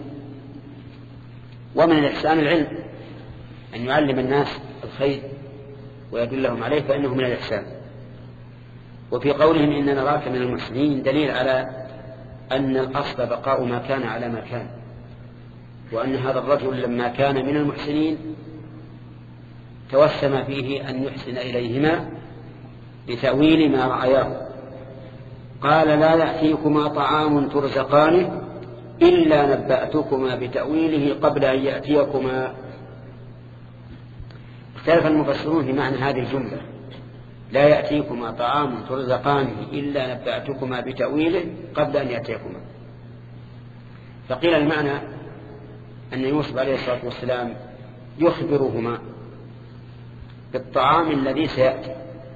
ومن الإحسان العلم، أن يعلم الناس الخير ويدلهم عليه، فإنه من الإحسان. وفي قولهم إنا نراك من المحسنين دليل على أن الأصل بقاء ما كان على ما كان، وأن هذا الرجل لما كان من المحسنين توسم فيه أن يحسن إليهما بتأويل ما رأياه. قال لا يأتيكما طعام ترزقانه إلا نبأتكما بتأويله قبل أن يأتيكما. اختلف المفسرون في معنى هذه الجملة: لا يأتيكما طعام ترزقانه إلا نبأتكما بتأويله قبل أن يأتيكما. فقيل المعنى أن يوسف عليه الصلاة والسلام يخبرهما بالطعام الذي سيأتي،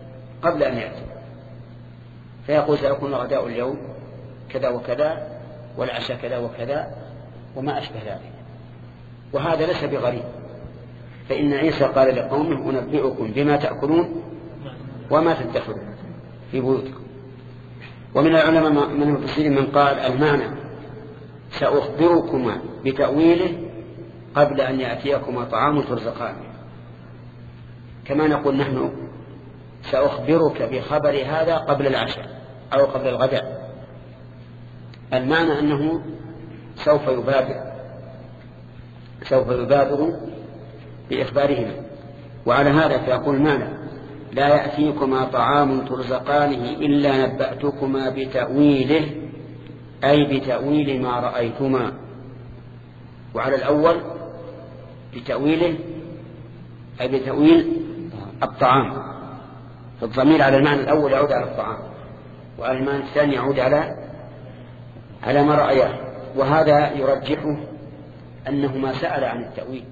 قبل أن يأتي، فيقول سيكون غداء اليوم كذا وكذا والعشاء كذا وكذا وما أشبه ذلك. وهذا ليس بغريب، فإن عيسى قال لقومه أنبئكم بما تأكلون وما تدخرون في بيوتكم. ومن العلماء من المفسرين من قال المعنى سأخبركما بتأويله قبل أن يأتيكما طعام ترزقانه، كما نقول نحن سأخبرك بخبر هذا قبل العشاء أو قبل الغداء. المعنى أنه سوف يبادر سوف يبادر بإخبارهما. وعلى هذا فيقول معنى لا يأتيكما طعام ترزقانه إلا نبأتكما بتأويله، أي بتأويل ما رأيتما. وعلى الأول بتأويله أي بتأويل الطعام، فالضمير على المعنى الأول يعود على الطعام، وعلى المعنى الثاني يعود على على ما رأيه. وهذا يرجحه أنه ما سأل عن التأويل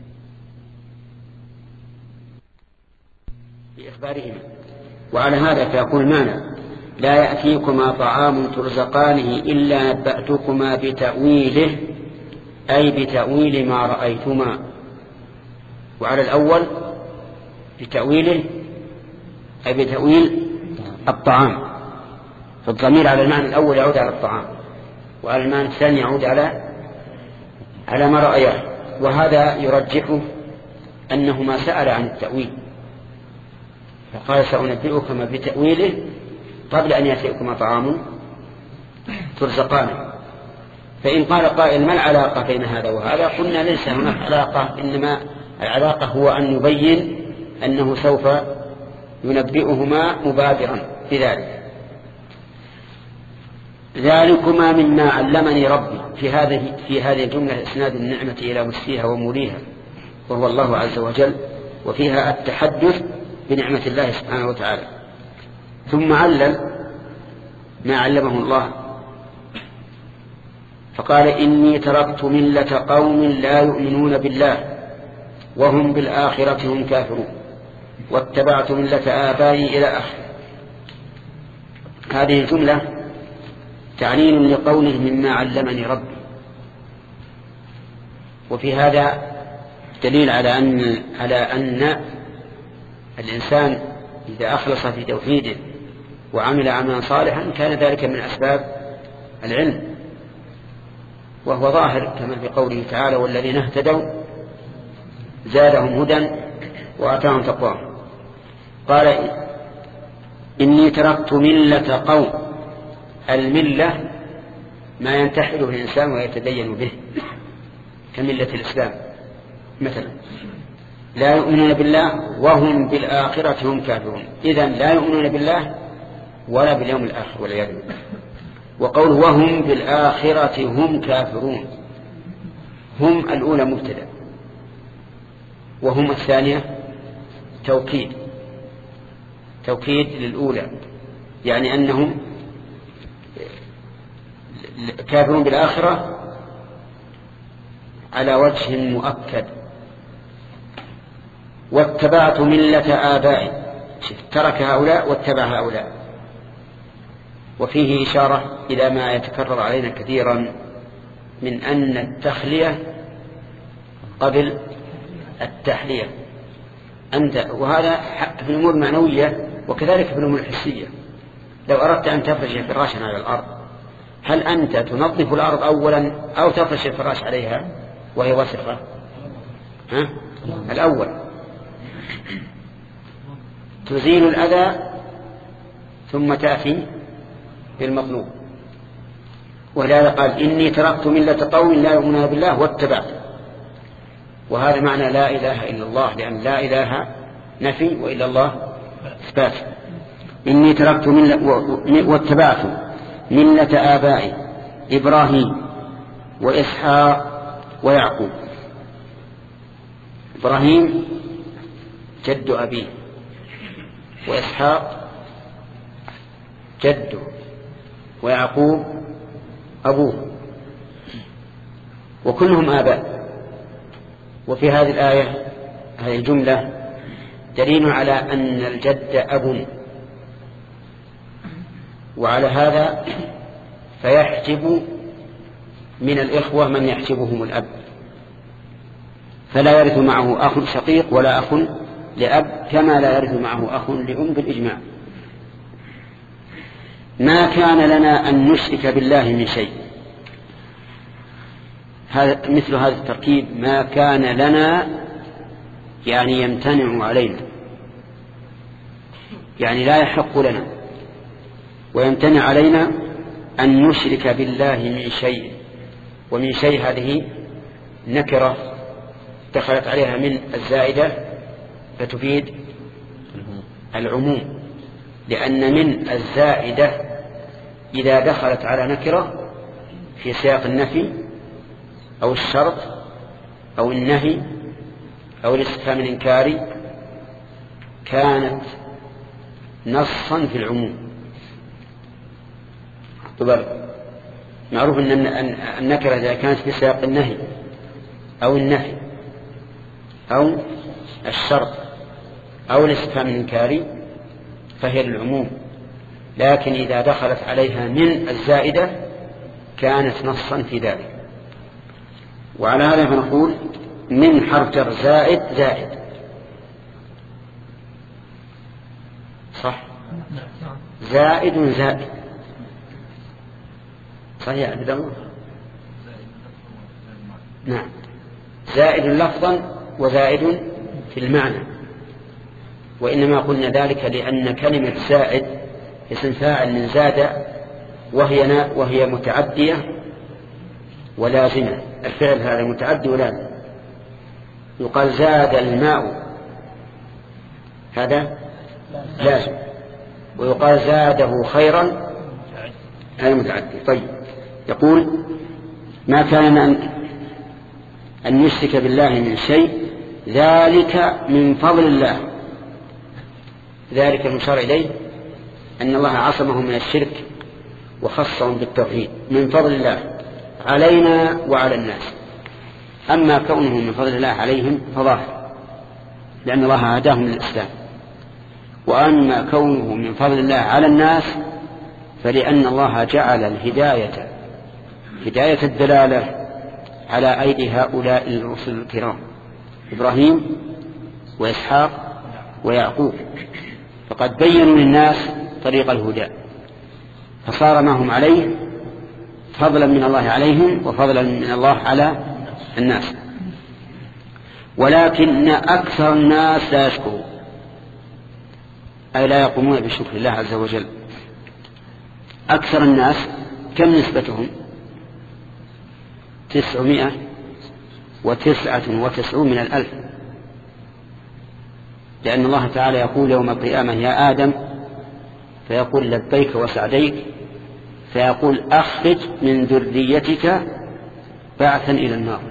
بإخبارهما. وعلى هذا فيقول معنى لا يأتيكما طعام ترزقانه إلا نبأتكما بتأويله، أي بتأويل ما رأيتما. وعلى الأول بتأويله أي بتأويل الطعام، فالضمير على المعنى الأول يعود على الطعام، وعلى المعنى الثاني يعود على على ما رأيه. وهذا يرجحه أنه ما سأل عن التأويل، فقال سأنبئكما بتأويله قبل أن يأتيكما طعام ترزقانه. فإن قال قائل ما العلاقة بين هذا وهذا؟ قلنا ليس هناك علاقة، إنما العلاقة هو أن يبين أنه سوف ينبئهما مبادرا بذلك. ذلكما مما علمني ربي. في هذه في هذه الجملة إسناد النعمة إلى مسيها وموليها وهو الله عز وجل، وفيها التحدث بنعمة الله سبحانه وتعالى. ثم علل ما علمه الله فقال إني تركت ملة قوم لا يؤمنون بالله وهم بالآخرة هم كافرون واتبعت ملة آبائي إلى آخره. هذه الجملة تعليل لقوله مما علمني ربي، وفي هذا دليل على أن على أن الإنسان إذا أخلص في توحيده وعمل عملا صالحا كان ذلك من أسباب العلم، وهو ظاهر كما في قوله تعالى والذين اهتدوا زادهم هدى وآتاهم تقواهم. قال إني تركت ملة قوم. الملة ما ينتحله الإنسان ويتدين به كملة الإسلام مثلا، لا يؤمنون بالله وهم بالآخرة هم كافرون. إذن لا يؤمنون بالله ولا باليوم الآخر والعياذ بالله. وقول وهم بالآخرة هم كافرون، هم الأولى مبتدأ وهم الثانية توكيد توكيد للأولى، يعني أنهم كافرون بالآخرة على وجه مؤكد. واتبعت ملة آبائي، ترك هؤلاء واتبع هؤلاء. وفيه إشارة إلى ما يتكرر علينا كثيرا من أن التخلية قبل التحلية، وهذا في الأمور المعنوية وكذلك في الأمور الحسية. لو أردت أن تفرش فراشا على الأرض هل أنت تنظف الأرض أولا أو تفرش الفراش عليها وهي وسخة؟ ها؟ الأول تزيل الأذى ثم تأتي بالمطلوب. ولهذا قال إني تركت ملة قوم لا يؤمنون بالله واتبعت، وهذا معنى لا إله إلا الله، لأن لا إله نفي وإلا الله إثبات. إني تركت ملة واتبعت ملة آبائي إبراهيم وإسحاق ويعقوب. إبراهيم جد أبيه، وإسحاق جده، ويعقوب أبوه، وكلهم آباء. وفي هذه الآية هذه الجملة دليل على أن الجد أب وعلى هذا فيحجب من الإخوة من يحجبهم الأب، فلا يرث معه أخ شقيق ولا أخ لأب، كما لا يرث معه أخ لأم بالإجماع. ما كان لنا أن نشرك بالله من شيء، هذا مثل هذا التركيب، ما كان لنا يعني يمتنع علينا، يعني لا يحق لنا ويمتنع علينا أن نشرك بالله من شيء. ومن شيء هذه نكرة دخلت عليها من الزائدة فتفيد العموم، لأن من الزائدة إذا دخلت على نكرة في سياق النفي أو الشرط أو النهي أو الاستفهام الإنكاري كانت نصا في العموم. طبعا معروف أن النكرة إذا كانت في سياق النهي أو النفي أو الشرط أو الاستفهام الإنكاري فهي للعموم، لكن إذا دخلت عليها من الزائدة كانت نصا في ذلك. وعلى هذا فنقول من حرف جر زائد زائد، صح؟ زائد زائد، صحيح هذا؟ نعم، زائد لفظا وزائد في المعنى. وإنما قلنا ذلك لأن كلمة زائد اسم فاعل من زاد، وهي وهي متعدية ولازمة. الفعل هذا متعدي ولازم، يقال زاد الماء، هذا لازم، ويقال زاده خيرا، هذا متعدي. طيب، يقول ما كان أن نشرك بالله من شيء، ذلك من فضل الله. ذلك المشار إليه أن الله عصمهم من الشرك وخصهم بالتوحيد، من فضل الله علينا وعلى الناس. أما كونه من فضل الله عليهم فظاهر، لأن الله هداهم للإسلام. وأما كونه من فضل الله على الناس فلأن الله جعل الهداية هداية الدلالة على أيدي هؤلاء الرسل الكرام إبراهيم وإسحاق ويعقوب، فقد بينوا للناس طريق الهدى، فصار ما هم عليه فضلا من الله عليهم وفضلا من الله على الناس. ولكن أكثر الناس لا يشكرون، أي لا يقومون بشكر الله عز وجل. أكثر الناس كم نسبتهم؟ تسعمائة وتسعة وتسعون من الألف، لأن الله تعالى يقول يوم القيامة يا آدم، فيقول لبيك وسعديك، فيقول أخرج من ذريتك بعثا إلى النار،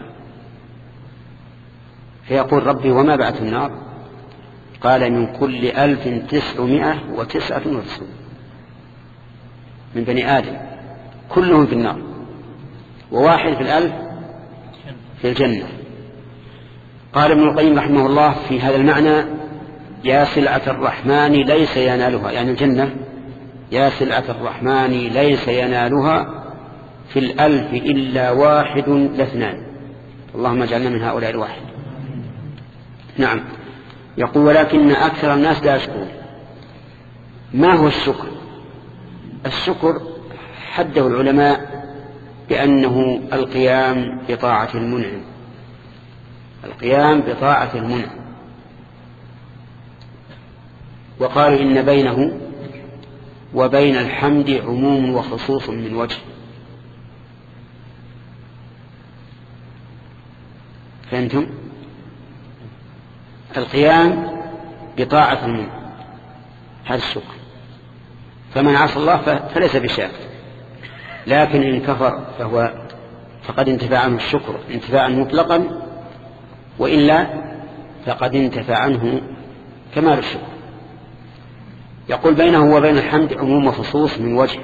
فيقول ربي وما بعث النار؟ قال من كل ألف تسعمائة وتسعة وتسعون من بني آدم كلهم في النار، وواحد في الألف في الجنة. قال ابن القيم رحمه الله في هذا المعنى يا سلعة الرحمن ليس ينالها، يعني الجنة، يا سلعة الرحمن ليس ينالها في الألف إلا واحد لاثنان، اللهم اجعلنا من هؤلاء الواحد. نعم، يقول ولكن أكثر الناس لا يشكرون. ما هو الشكر؟ الشكر حده العلماء بأنه القيام بطاعة المنعم، القيام بطاعة المنعم. وقالوا إن بينه وبين الحمد عموم وخصوص من وجه. فهمتم؟ القيام بطاعة المنعم هذا الشكر، فمن عصى الله فليس بشاكر، لكن إن كفر فهو فقد انتفع عنه الشكر انتفاعا مطلقا، وإلا فقد انتفع عنه كمال الشكر. يقول بينه وبين الحمد عموم وخصوص من وجه.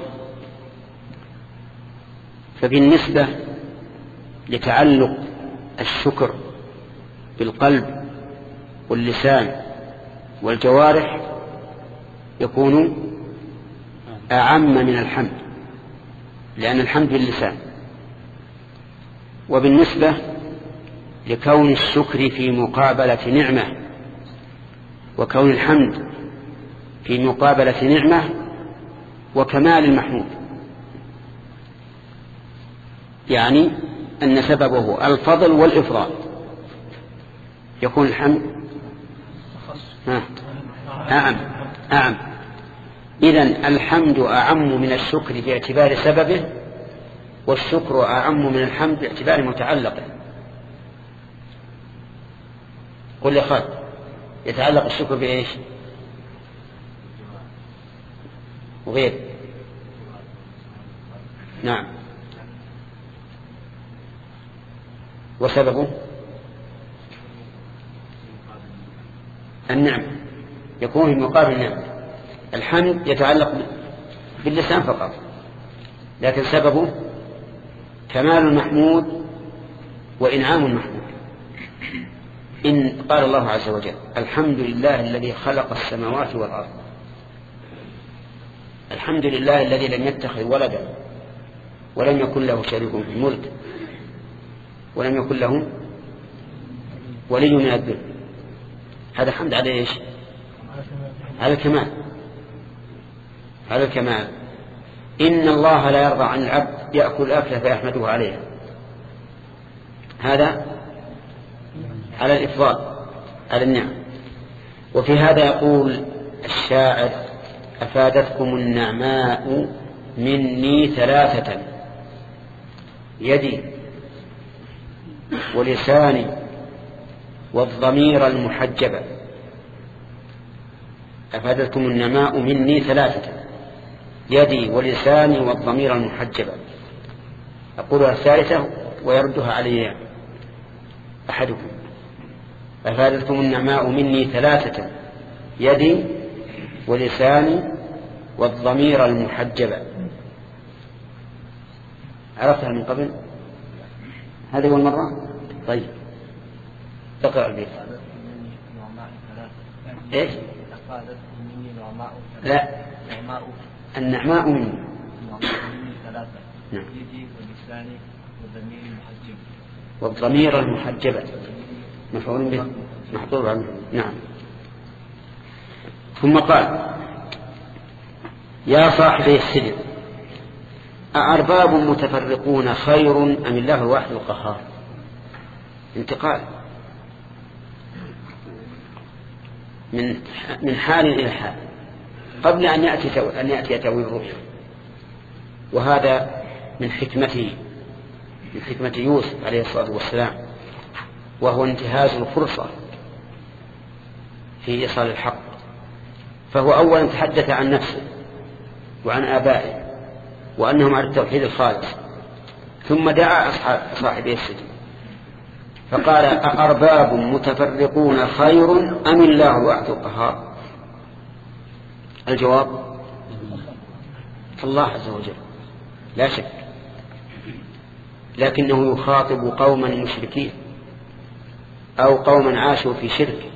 فبالنسبة لتعلق الشكر بالقلب واللسان والجوارح يكون أعم من الحمد، لأن الحمد باللسان. وبالنسبة لكون الشكر في مقابلة نعمة وكون الحمد في مقابلة نعمة وكمال المحمود، يعني أن سببه الفضل والإفضال، يكون الحمد أعم أعم إذن الحمد أعم من الشكر باعتبار سببه، والشكر أعم من الحمد باعتبار متعلقه. قل لي خالد، يتعلق الشكر بإيش وغير؟ نعم. وسببه النعم، يكون في مقابل النعم. الحمد يتعلق باللسان فقط، لكن سببه كمال المحمود وإنعام المحمود. إن قال الله عز وجل: الحمد لله الذي خلق السماوات والأرض. الحمد لله الذي لم يتخذ ولدا ولم يكن له شريك في الملك ولم يكن له ولي من الذل. هذا حمد على ايش؟ على الكمال، على الكمال. إن الله لا يرضى عن العبد يأكل أكله فيحمده عليها، هذا على الإفضال، على النعم. وفي هذا يقول الشاعر: أفادتكم النعماء مني ثلاثة، يدي ولساني والضمير المحجبة. أفادتكم النعماء مني ثلاثة، يدي ولساني والضمير المحجبة. أقولها الثالثة ويردها علي أحدكم: أفادتكم النعماء مني ثلاثة، يدي ولساني والضمير المحجبة. عرفتها من قبل؟ هذه أول مرة؟ طيب تقرأ البيت. إيش؟ لا، النعماء مني نعم. والضمير المحجبة مفعول به محطوط عنه. نعم. ثم قال: يا صاحبي السجن أأرباب متفرقون خير أم الله الواحد القهار؟ انتقال من من حال إلى حال قبل أن يأتي أن يأتي تأويل الرؤيا. وهذا من حكمته، من حكمة يوسف عليه الصلاة والسلام، وهو انتهاز الفرصة في إيصال الحق. فهو أولا تحدث عن نفسه وعن آبائه وأنهم على التوحيد الخالص، ثم دعا أصحاب صاحبي السجن فقال: أأرباب متفرقون خير أم الله الواحد القهار؟ الجواب: الله عز وجل لا شك، لكنه يخاطب قوما مشركين أو قوما عاشوا في شرك،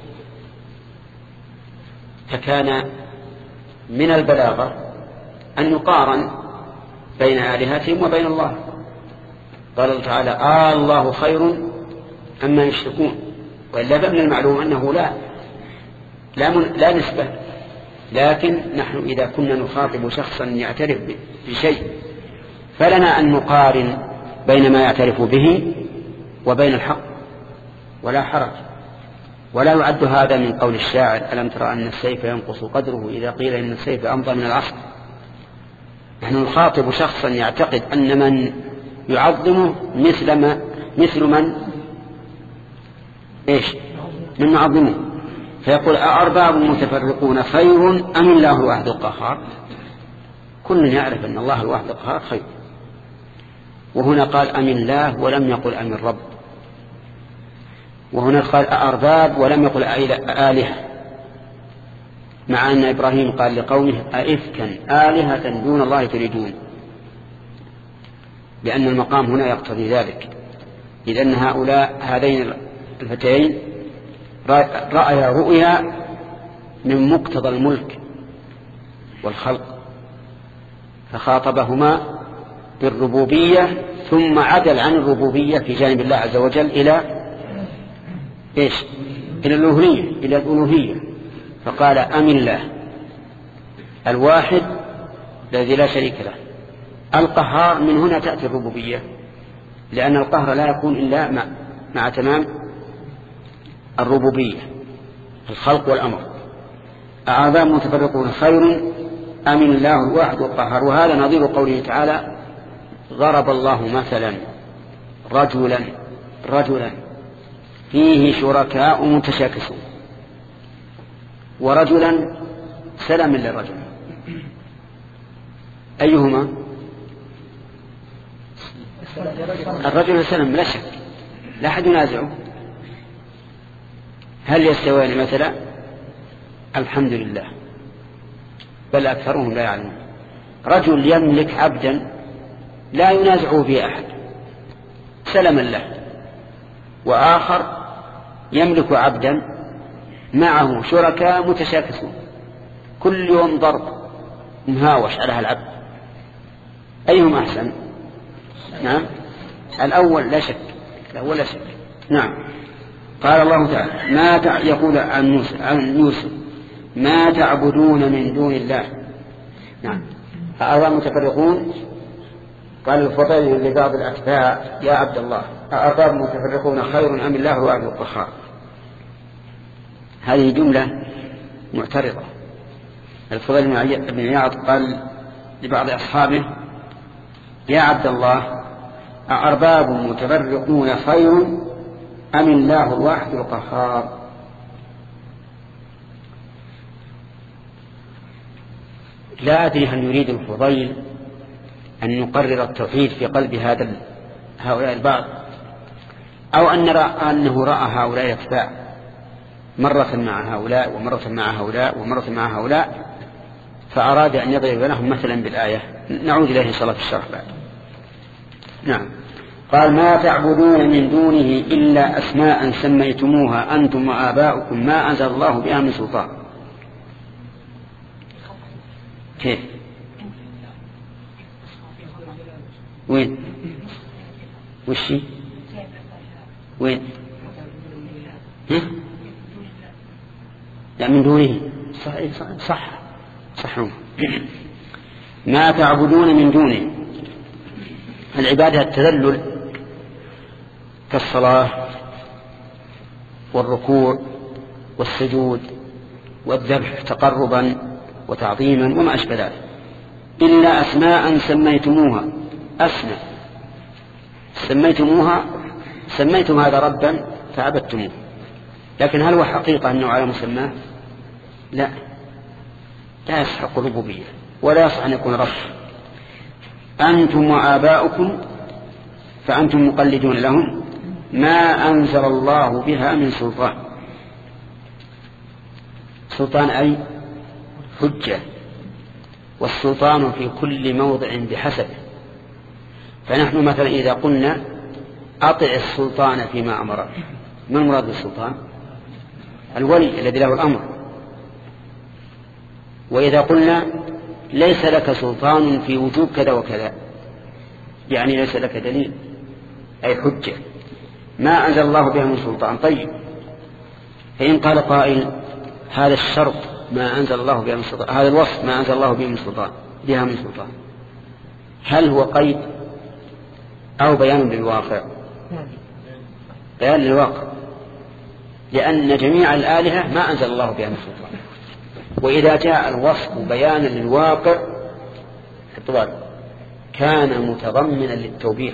فكان من البلاغة أن يقارن بين آلهتهم وبين الله. قال الله تعالى: آه الله خير أما يشركون. وإلا فمن المعلوم أنه لا لا, من لا نسبة، لكن نحن إذا كنا نخاطب شخصا يعترف بشيء فلنا أن نقارن بين ما يعترف به وبين الحق، ولا حرج. ولا يعد هذا من قول الشاعر: ألم ترى أن السيف ينقص قدره إذا قيل إن السيف أمضى من العصر. نحن نخاطب شخصا يعتقد أن من يعظمه مثل ما مثل من إيش من يعظمه، فيقول: أأرباب متفرقون خير أم الله الواحد القهار؟ كل يعرف أن الله الواحد القهار خير. وهنا قال: أم الله ولم يقل أم الرب. وهنا قال: أأرباب ولم يقل آلهة، مع أن إبراهيم قال لقومه: أئفكا آلهة دون الله تريدون، لأن المقام هنا يقتضي ذلك، إذ أن هؤلاء هذين الفتيين رأيا رؤيا من مقتضى الملك والخلق، فخاطبهما بالربوبية ثم عدل عن الربوبية في جانب الله عز وجل إلى إيش؟ إلى الألوهية إلى الألوهية فقال أم الله الواحد الذي لا شريك له القهار. من هنا تأتي الربوبية، لأن القهر لا يكون إلا مع, مع تمام الربوبية الخلق والأمر. أعذاب متفرقون خير أم الله الواحد القهار. وهذا نظير قوله تعالى ضرب الله مثلا رجلا رجلا فيه شركاء متشاكسون، ورجلا سلم للرجل، أيهما؟ الرجل سلم لا شك، لا أحد ينازعه. هل يستويان مثلا؟ الحمد لله، بل أكثرهم لا يعلمون. رجل يملك عبدا لا ينازعه فيه أحد سلما له، وآخر يملك عبدا معه شركاء متشاكسون كل يوم ضرب مهاوش على هالعبد، أيهم أحسن؟ نعم الأول لا شك، الأول لا شك. نعم. قال الله تعالى ما تع... يقول عن موسى عن يوسف ما تعبدون من دون الله. نعم. أعظم متفرقون قال الفضيل لبعض الأتباع يا عبد الله أعظم متفرقون خير أم الله الواحد القهار. هذه جملة معترضة. الفضيل بن عياض قال لبعض أصحابه يا عبد الله أأرباب متفرقون خير أم الله الواحد القهار. لا أدري هل يريد الفضيل أن يقرر التوحيد في قلب هذا هؤلاء البعض، أو أن رأى أنه رأى هؤلاء الأتباع مرة مع هؤلاء ومرة مع هؤلاء ومرة مع هؤلاء فأراد أن يضرب لهم مثلا بالآية. نعود إليه إن شاء الله في الشرح بعد. نعم. قال ما تعبدون من دونه إلا أسماء سميتموها أنتم وآباؤكم ما أنزل الله بها من سلطان. كيف؟ وين؟ وشي؟ وين؟ ها؟ لا من دونه. صح صح, صح. ما تعبدون من دونه العبادة التذلل كالصلاة والركوع والسجود والذبح تقربا وتعظيما وما أشبه ذلك إلا أسماء سميتموها أسماء سميتموها سميتم هذا ربا فعبدتموه، لكن هل هو حقيقة أنه على مسماه؟ لا، لا يستحق الربوبية ولا يصح أن يكون رب. أنتم وآباؤكم فأنتم مقلدون لهم ما أنزل الله بها من سلطان. سلطان أي حجة، والسلطان في كل موضع بحسبه. فنحن مثلا إذا قلنا أطع السلطان فيما أمر، ما المراد بالسلطان؟ الولي الذي له الأمر. وإذا قلنا ليس لك سلطان في وجوب كذا وكذا يعني ليس لك دليل أي حجة ما أنزل الله بها من سلطان. طيب فإن قال قائل هذا الشرط ما أنزل الله بها من سلطان، هذا الوصف ما أنزل الله بها من سلطان بها من سلطان، هل هو قيد أو بيان للواقع؟ بيان للواقع، لأن جميع الآلهة ما أنزل الله بها من سلطان. وإذا جاء الوصف بيانا للواقع كان متضمنا للتوبيخ.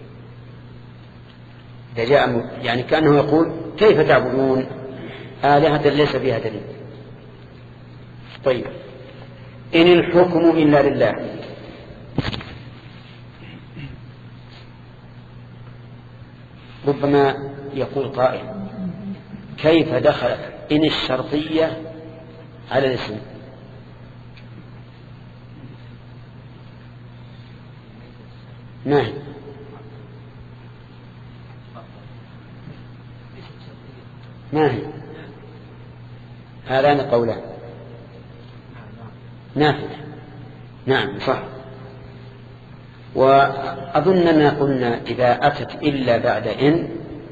إذا جاء يعني كأنه يقول كيف تعبدون آلهة ليس فيها دليل. طيب إن الحكم إلا لله. ربما يقول قائل كيف دخل إن الشرطية على الاسم؟ ما هي؟ ما هي؟ هذان قولان. نافذة. نعم صح. وأظن أننا قلنا إذا أتت إلا بعد إن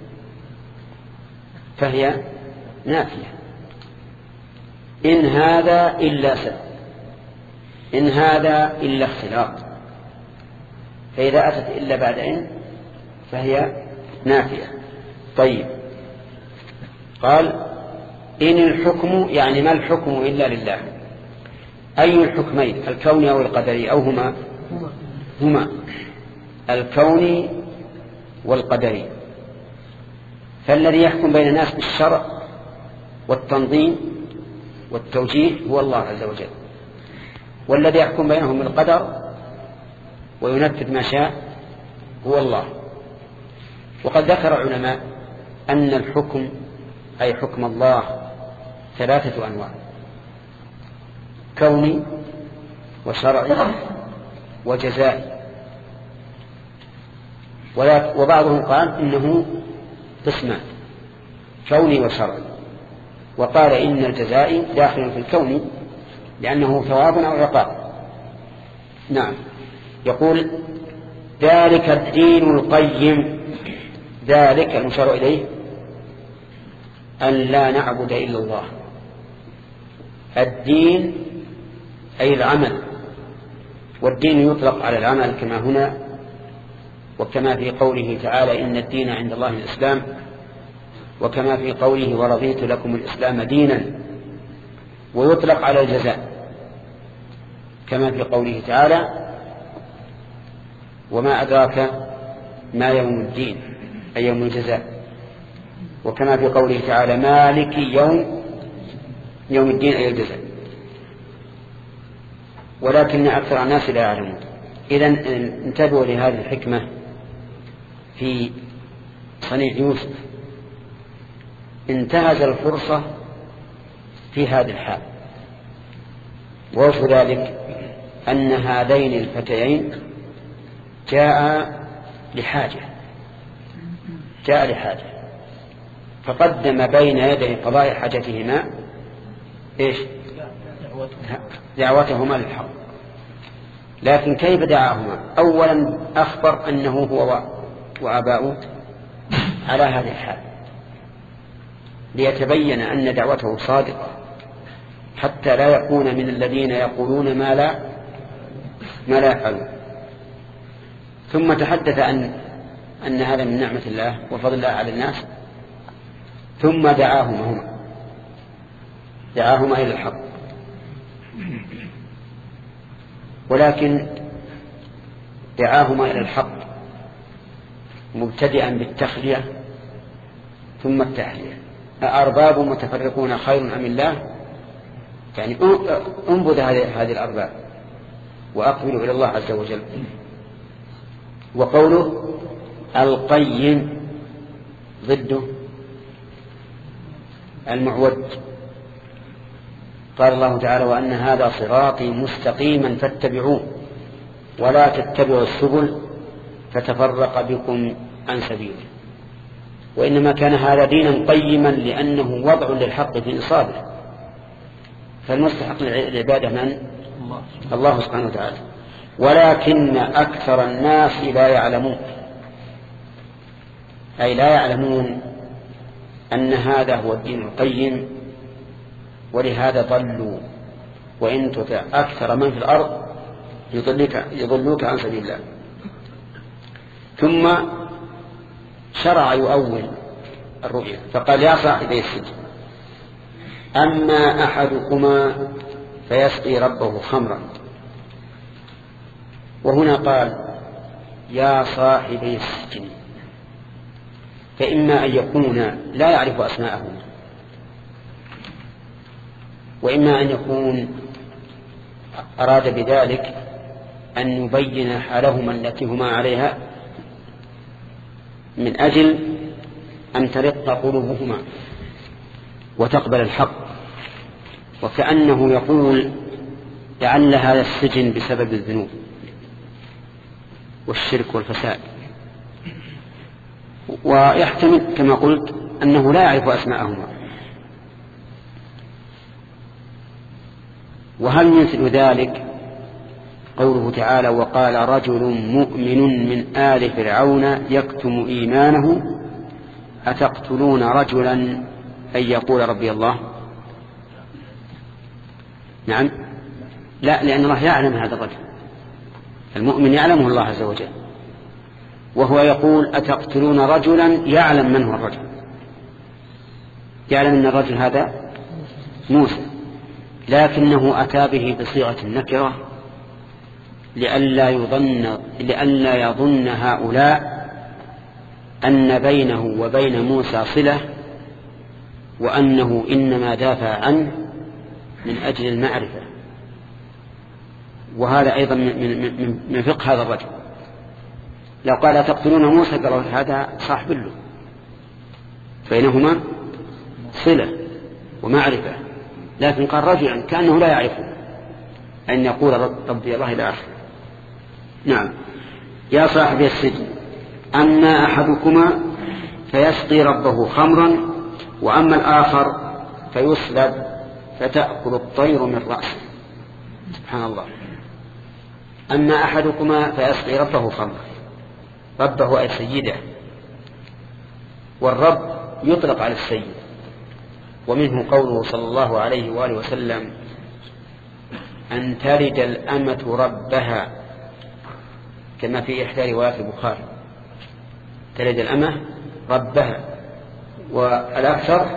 فهي نافية. إن هذا إلا سد، إن هذا إلا اختلاط، فإذا أتت إلا بعد إن فهي نافية. طيب، قال إن الحكم، يعني ما الحكم إلا لله. أي الحكمين، الكوني أو القدري، أو هما هما الكوني والقدري. فالذي يحكم بين الناس بالشرع والتنظيم والتوجيه هو الله عز وجل، والذي يحكم بينهم بالقدر وينفذ ما شاء هو الله. وقد ذكر علماء أن الحكم أي حكم الله ثلاثة أنواع: كوني وشرعي وجزائي. وبعضهم قال إنه قسمان: كوني وشرعي، وقال إن الجزائي داخل في الكوني لأنه ثواب أو عقاب. نعم. يقول: ذلك الدين القيم. ذلك المشار إليه أن لا نعبد إلا الله. الدين أي العمل، والدين يطلق على العمل كما هنا، وكما في قوله تعالى: إن الدين عند الله الإسلام، وكما في قوله: ورضيت لكم الإسلام دينا. ويطلق على الجزاء كما في قوله تعالى: وما أدراك ما يوم الدين، أي يوم الجزاء. وكما في قوله تعالى: مالك يوم يوم الدين، أي الجزاء. ولكن أكثر الناس لا يعلمون. إذن انتبهوا لهذه الحكمة في صنيع يوسف. انتهز الفرصة في هذه الحال. ووجه ذلك أن هذين الفتيين جاء لحاجة جاء لحاجة فقدم بين يدي قضاء حاجتهما إيش؟ دعوتهما للحق. لكن كيف دعاهما؟ أولا أخبر أنه هو وآباؤه على هذه الحال ليتبين أن دعوته صادقة، حتى لا يكون من الذين يقولون ما لا ما لا يفعلون. ثم تحدث أن أن هذا من نعمة الله وفضل الله على الناس، ثم دعاهما هما دعاهما إلى الحق. ولكن دعاهما إلى الحق مبتدئا بالتخلية ثم التحلية. أأرباب متفرقون خير أم الله؟ يعني انبذ هذه الأرباب وأقبلوا إلى الله عز وجل. وقوله القيم ضده المعوج. قال الله تعالى: وأن هذا صراطي مستقيما فاتبعوه ولا تتبعوا السبل فتفرق بكم عن سبيله. وإنما كان هذا دينا قيما لأنه وضع للحق في إصابه، فالمستحق للعبادة من؟ الله سبحانه وتعالى. ولكن أكثر الناس لا يعلمون، أي لا يعلمون أن هذا هو الدين القيم، ولهذا ضلوا. وإن تطع أكثر من في الأرض يضلوك عن سبيل الله. ثم شرع يؤول الرؤيا فقال: يا صاحبي السجن، أما أحدكما فيسقي ربه خمرا. وهنا قال: يا صاحبي السجن، فإما أن يكون لا يعرف أسماءهما، وإما أن يكون أراد بذلك أن يبين حالهما التي هما عليها من أجل أن ترق قلوبهما وتقبل الحق. وكأنه يقول: لعل هذا السجن بسبب الذنوب والشرك والفساد. ويحتمل كما قلت أنه لا يعرف أسماءهما. وهل مثل ذلك قوله تعالى وقال رجل مؤمن من آل فرعون يكتم إيمانه أتقتلون رجلا أن يقول ربي الله. نعم لا، لأن الله يعلم هذا الرجل، المؤمن يعلمه الله عز وجل، وهو يقول أتقتلون رجلا يعلم من هو الرجل، يعلم أن الرجل هذا موسى، لكنه أتى به بصيغة النكرة لئلا يظن لئلا يظن هؤلاء أن بينه وبين موسى صلة، وأنه إنما دافع عنه من أجل المعرفة. وهذا أيضا من, من, من فقه هذا الرجل. لو قال تقتلون موسى قالوا هذا صاحب له، بينهما صلة ومعرفة، لكن قال رجلا كأنه لا يعرفه أن يقول ربي الله إلى آخره. نعم. يا صاحبي السجن أما أحدكما فيسقي ربه خمرا وأما الآخر فيصلب فتأكل الطير من رأسه. سبحان الله. أما أحدكما فيسقي ربه خمرا، ربه أي سيده، والرب يطلق على السيد، ومنه قوله صلى الله عليه وآله وسلم أن تلد الأمة ربها، كما في إحدى روايات البخاري تلد الأمة ربها، والأكثر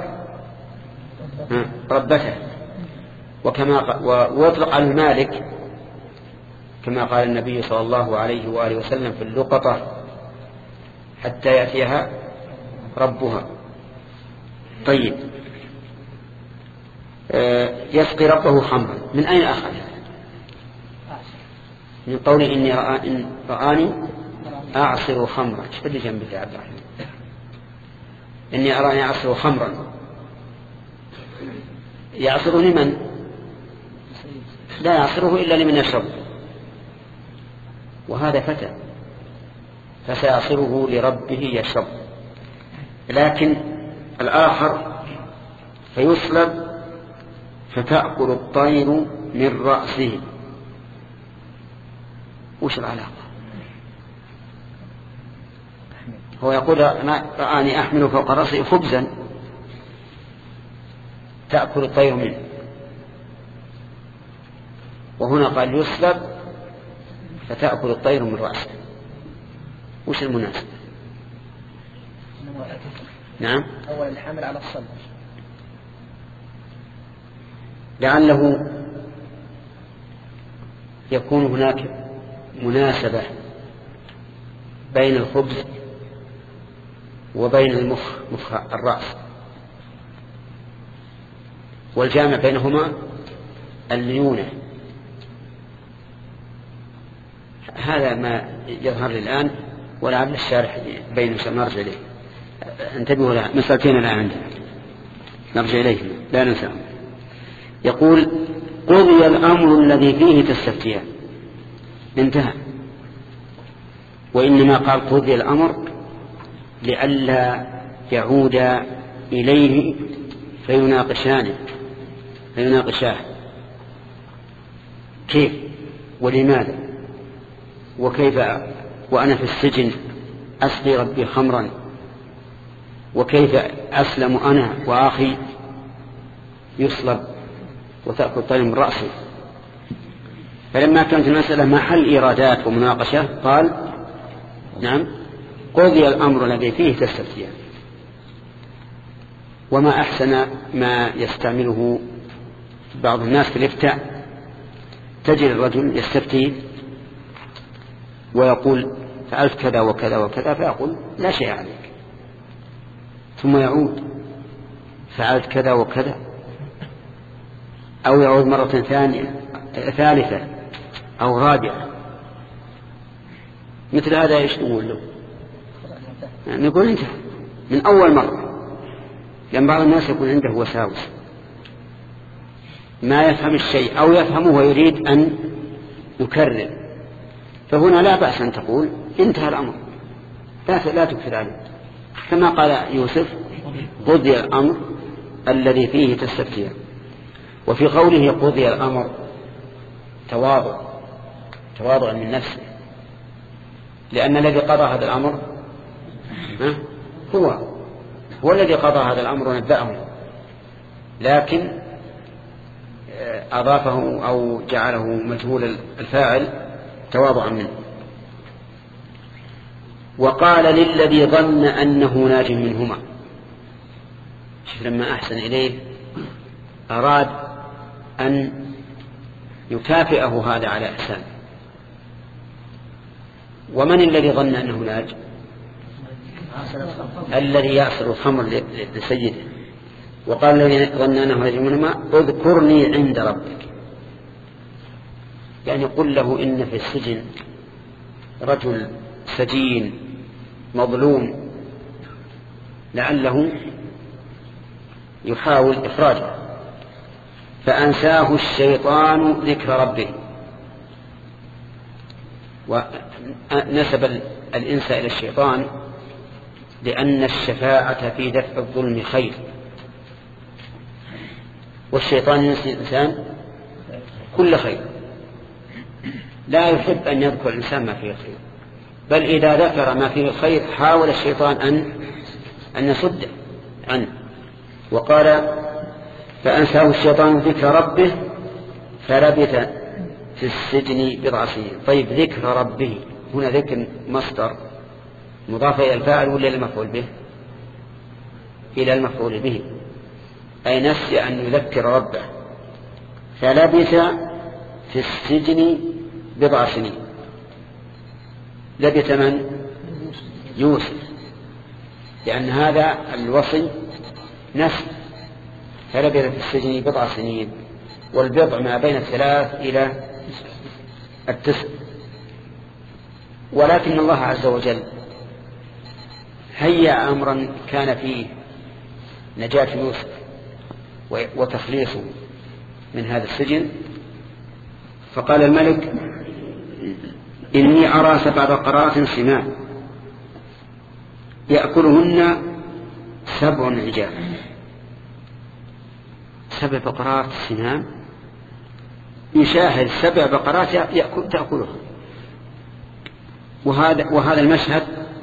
ربته. وكما ويطلق على المالك كما قال النبي صلى الله عليه وآله وسلم في اللقطة حتى يأتيها ربها. طيب، يسقي ربه خمرا، من أين أخذ؟ من قول إني رآني أعصر خمرا. ايش بدي جنبك يا عبد الرحمن؟ إني أراني أعصر خمرا، يعصره لمن؟ لا يعصره إلا لمن يشرب، وهذا فتى فسيعصره لربه يشرب. لكن الآخر فيصلب فتأكل الطير من رأسه. وش العلاقة؟ هو يقول رآني أحمل فوق رأسي خبزا تأكل الطير منه، وهنا قال يصلب فتأكل الطير من رأسه. وش المناسبة؟ نعم. أول الحمل على الصلب، لعله يكون هناك مناسبة بين الخبز وبين المخ مخ الرأس، والجامع بينهما الليونة. هذا ما يظهر لي الآن، ولعل الشارح بين نرجع إليه. انتبهوا لها، مسألتين الآن عندنا نرجع إليهما لا ننساهم. يقول قضي الأمر الذي فيه تستفتيان، انتهى. وإنما قال قضي الأمر لئلا يعود إليه فيناقشانه فيناقشاه كيف ولماذا وكيف، وأنا في السجن أسقي ربي خمرا، وكيف أسلم أنا وأخي يصلب وتأكل الطير من رأسه. فلما كانت المسألة محل إيرادات ومناقشة قال نعم قضي الأمر الذي فيه تستفتيان. وما أحسن ما يستعمله بعض الناس في الإفتاء، تجد الرجل يستفتي ويقول فعلت كذا وكذا وكذا، فيقول لا شيء عليك، ثم يعود فعلت كذا وكذا، أو يعود مرة ثانية ثالثة أو رابعة. مثل هذا ايش نقول له؟ يعني نقول انت من أول مرة، لأن بعض الناس يكون عنده وساوس ما يفهم الشيء أو يفهمه ويريد أن يكرر، فهنا لا بأس أن تقول انتهى الأمر، لا لا تكثر عليه، كما قال يوسف قضي الأمر الذي فيه تستفتيان. وفي قوله قضي الأمر تواضع، تواضعا من نفسه، لأن الذي قضى هذا الأمر هو هو الذي قضى هذا الأمر ونبأه، لكن أضافه أو جعله مجهول الفاعل تواضعا منه. وقال للذي ظن أنه ناج منهما، لما أحسن إليه أراد أن يكافئه هذا على إحسان. ومن الذي ظن أنه ناج؟ الذي يعصر الخمر لسيده. وقال الذي ظن أنه ناج منهما اذكرني عند ربك، يعني قل له إن في السجن رجل سجين مظلوم لعله يحاول إخراجه، فأنساه الشيطان ذكر ربه. ونسب الإنس إلى الشيطان لأن الشفاعة في دفع الظلم خير، والشيطان ينسي الإنسان كل خير، لا يحب أن يذكر الإنسان ما فيه خير، بل إذا ذكر ما فيه خير حاول الشيطان أن أن يصده عنه. وقال فأنساه الشيطان ذكر ربه فلبث في السجن بضع سنين. طيب ذكر ربه هنا ذكر مصدر مضاف إلى الفاعل ولا المفعول به؟ إلى المفعول به، أي نسي أن يذكر ربه. فلبث في السجن بضع سنين. لبث من؟ يوسف، لأن هذا الوصي نسي. فلبث في السجن بضع سنين، والبضع ما بين الثلاث إلى التسع. ولكن الله عز وجل هيأ أمرا كان فيه نجاة يوسف وتخليصه من هذا السجن. فقال الملك إني أرى سبع بقرات سمان يأكلهن سبع عجاف. سبع بقرات سمان، يشاهد سبع بقرات يأكل تأكلها. وهذا, وهذا المشهد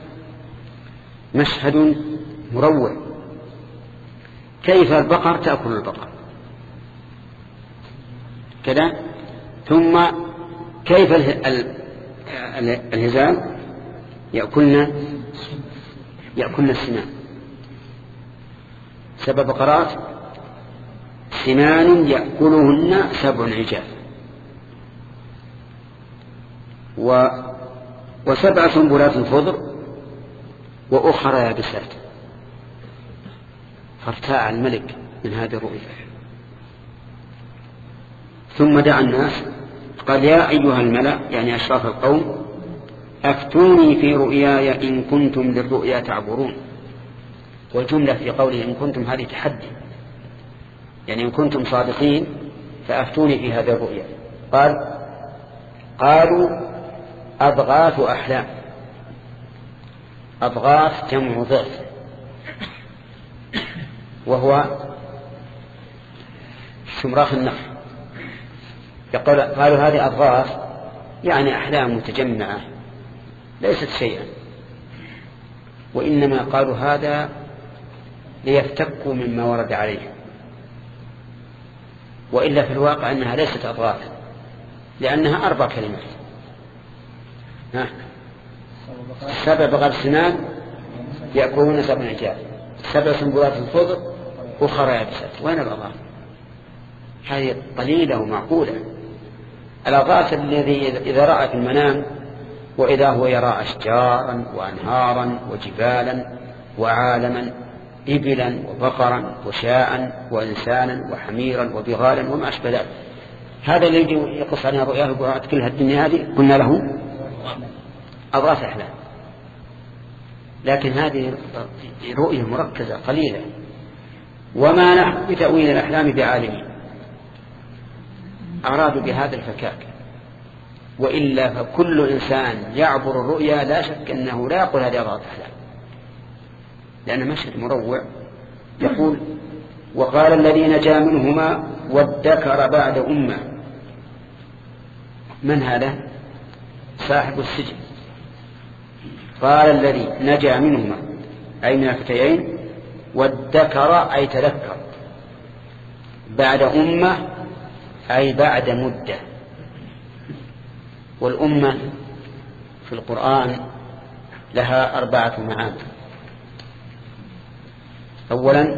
مشهد مروع. كيف البقر تأكل البقر كذا، ثم كيف الهزال يأكلن يأكلن السمان. سبع بقرات سمان يأكلهن سبع عجاف، و وسبع سنبلات خضر وأخرى يابسات. فارتاع الملك من هذه الرؤيا، ثم دعا الناس قال يا أيها الملأ، يعني أشراف القوم، أفتوني في رؤياي إن كنتم للرؤيا تعبرون. والجملة في قوله إن كنتم هذه تحدي، يعني إن كنتم صادقين فأفتوني في هذه الرؤيا. قال قالوا أضغاث أحلام. أضغاث جمع ضغث، وهو شمراخ النخل. يقول قالوا هذه أضغاث يعني أحلام متجمعة ليست شيئا، وإنما قالوا هذا ليفتكوا مما ورد عليه، وإلا في الواقع أنها ليست أضغاث لأنها أربع كلمات. ها سبع بقر سنان يأكلون سبع عجاف، سبع سنبلات خضر أخرى يابسات. وين الأضغاث؟ هذه قليلة ومعقولة. الأضغاث الذي إذا رأى في المنام وإذا هو يرى أشجارا وأنهارا وجبالا وعالما، إبلا وبقرا وشاء وإنسانا وحميرا وبغالا وما أشبه ذلك. هذا الذي يقص عنها رؤياه وقعت كلها الدنيا هذه قلنا له أضغاث أحلام. لكن هذه رؤية مركزة قليلة. وما نحن بتأويل الأحلام بعالمين. أرادوا بهذا الفكاك، وإلا فكل إنسان يعبر الرؤيا لا شك أنه لا يقول هذه أضغاث أحلام، لأن مشهد مروع. يقول وقال الذي نجا منهما وادكر بعد أمة. من هذا؟ صاحب السجن. قال الذي نجا منهما أي من الفتيين وادكر أي تذكر بعد أمة أي بعد مدة. والأمة في القرآن لها أربعة معاني. أولا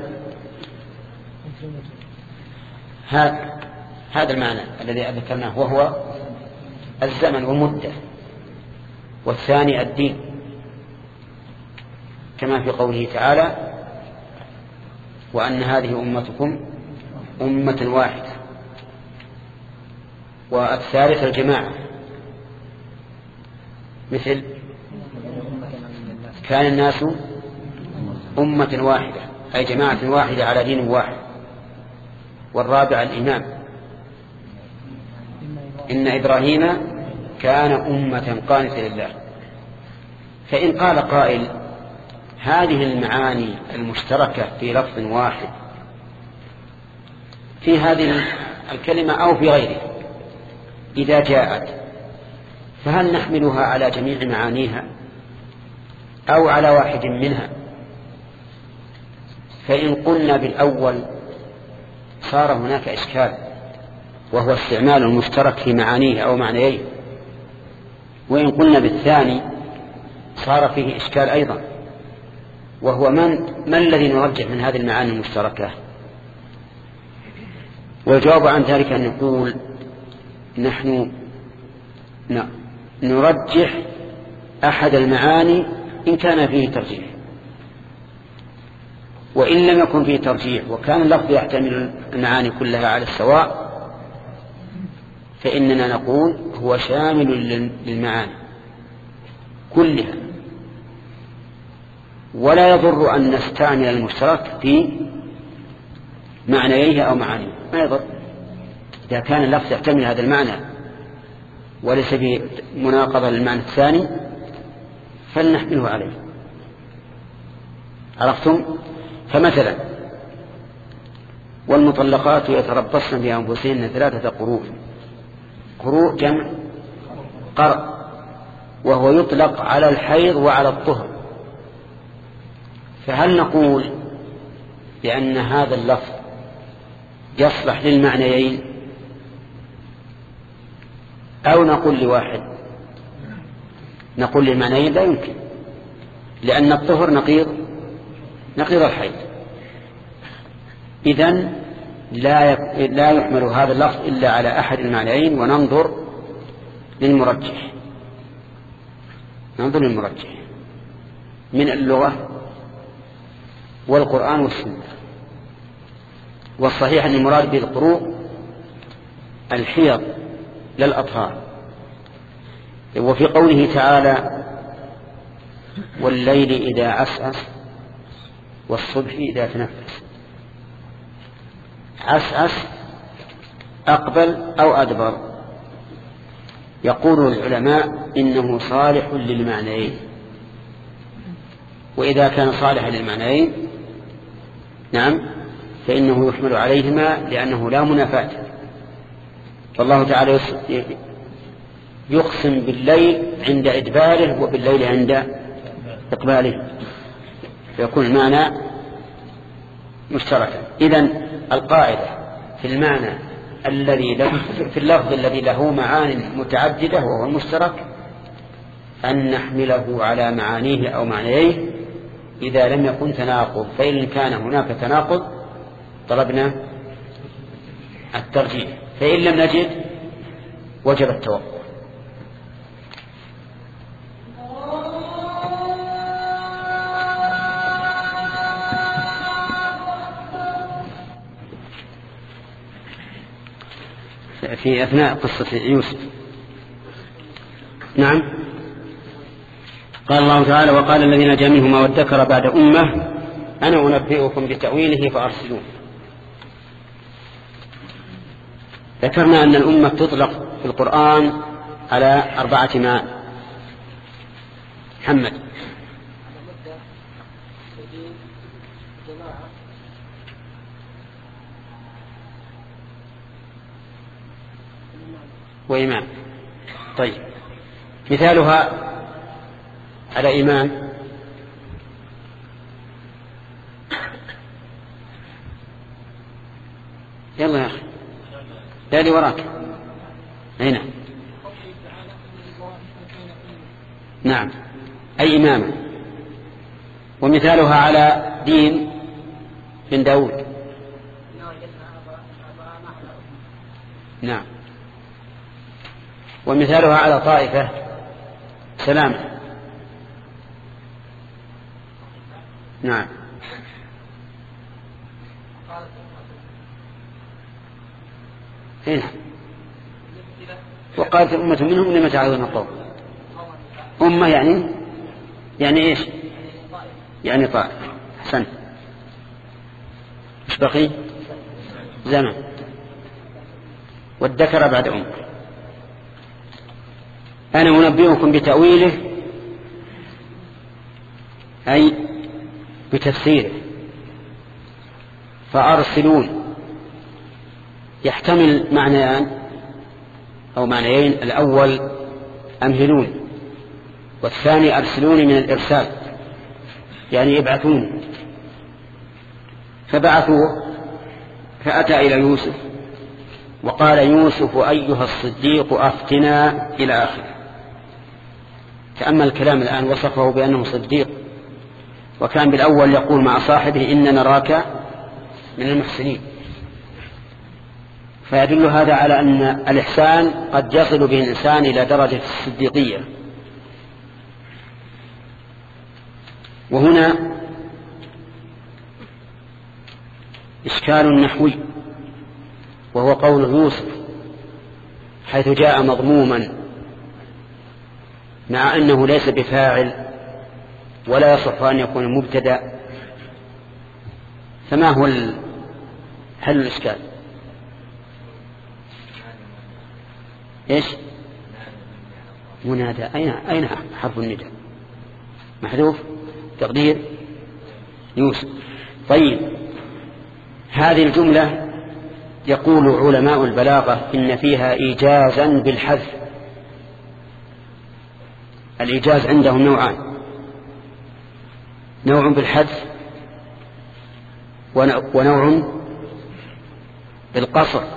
هذا هذا المعنى الذي ذكرناه وهو الزمن والمدة. والثاني الدين كما في قوله تعالى وأن هذه أمتكم أمة واحدة. والثالث الجماعة مثل كان الناس أمة واحدة أي جماعة واحدة على دين واحد. والرابع الإمام إن إبراهيم كان أمة قانتا لله. فإن قال قائل هذه المعاني المشتركة في لفظ واحد في هذه الكلمة أو في غيرها إذا جاءت فهل نحملها على جميع معانيها أو على واحد منها؟ فإن قلنا بالأول صار هناك إشكال وهو استعمال المشترك في معانيه أو معنيين. وإن قلنا بالثاني صار فيه إشكال أيضا وهو من, من الذي نرجح من هذه المعاني المشتركة؟ والجواب عن ذلك أن نقول نحن نرجح أحد المعاني إن كان فيه ترجيح. وإن لم يكن فيه ترجيح وكان اللفظ يحتمل المعاني كلها على السواء فإننا نقول هو شامل للمعاني كلها ولا يضر أن نستعمل المشترك في معنيه أو معانيه ما يضر إذا كان اللفظ يحتمل هذا المعنى وليس بمناقضة للمعنى الثاني فلنحمله عليه. عرفتم؟ فمثلا والمطلقات يتربصن بأنفسهن ثلاثة قروء. قروء جمع قرء وهو يطلق على الحيض وعلى الطهر. فهل نقول بأن هذا اللفظ يصلح للمعنيين أو نقول لواحد؟ نقول للمعنيين لا يمكن لأن الطهر نقيض نقيض الحيض. إذن لا لا يحمل هذا اللفظ إلا على أحد المعنيين وننظر للمرجح ننظر للمرجح من اللغة والقرآن والسنة. والصحيح أن المراد بالقروء الحيض للأطهار. وفي قوله تعالى والليل إذا عسعس والصبح إذا تنفس عسعس أقبل أو أدبر. يقول العلماء إنه صالح للمعنيين. وإذا كان صالحا للمعنيين نعم فإنه يحمل عليهما لأنه لا منافاة. فالله تعالى يقسم بالليل عند إدباره وبالليل عند إقباله فيكون المعنى مشتركا. إذن القاعدة في المعنى الذي له في اللفظ الذي له معان متعددة وهو المشترك أن نحمله على معانيه أو معنيه إذا لم يكن تناقض. فإن كان هناك تناقض طلبنا الترجيح فإن لم نجد وجب التوقف. في أثناء قصة يوسف نعم قال الله تعالى وقال الذين نجا منهما وادكر بعد أمة أنا أنبئكم بتأويله فأرسلون. ذكرنا أن الأمة تطلق في القرآن على أربعة معاني. محمد وإمام. طيب مثالها على إيمان يلا يا أخي لا لي وراك هنا نعم أي إمامة. ومثالها على دين بن داود نعم. ومثالها على طائفة سلام نعم. هنا وقالت أمة منهم لما تعالون القوم أمة يعني يعني إيش يعني طائفة. أحسنت. إيش بقي زمن والذكر بعد أم. أنا أنبئكم بتأويله أي بتفسيره. فأرسلون يحتمل معنيان أو معنيين. الأول أمهلون والثاني أرسلون من الإرسال يعني يبعثون. فبعثوه فأتى إلى يوسف وقال يوسف أيها الصديق أفتنا إلى آخره. تأمل الكلام الآن وصفه بأنه صديق وكان بالأول يقول مع صاحبه إننا نراك من المحسنين. فيدل هذا على أن الإحسان قد يصل به الإنسان إلى درجة الصديقية. وهنا إشكال نحوي وهو قول يوسف حيث جاء مضموما مع أنه ليس بفاعل ولا يصح أن يكون مبتدأ. فما هو حل الإشكال؟ إيش منادى أين أين حرف النداء محذوف تقدير يوسف. طيب هذه الجملة يقول علماء البلاغة إن فيها إيجازا بالحذف. الإيجاز عندهم نوعان نوع بالحذف ونوع بالقصر.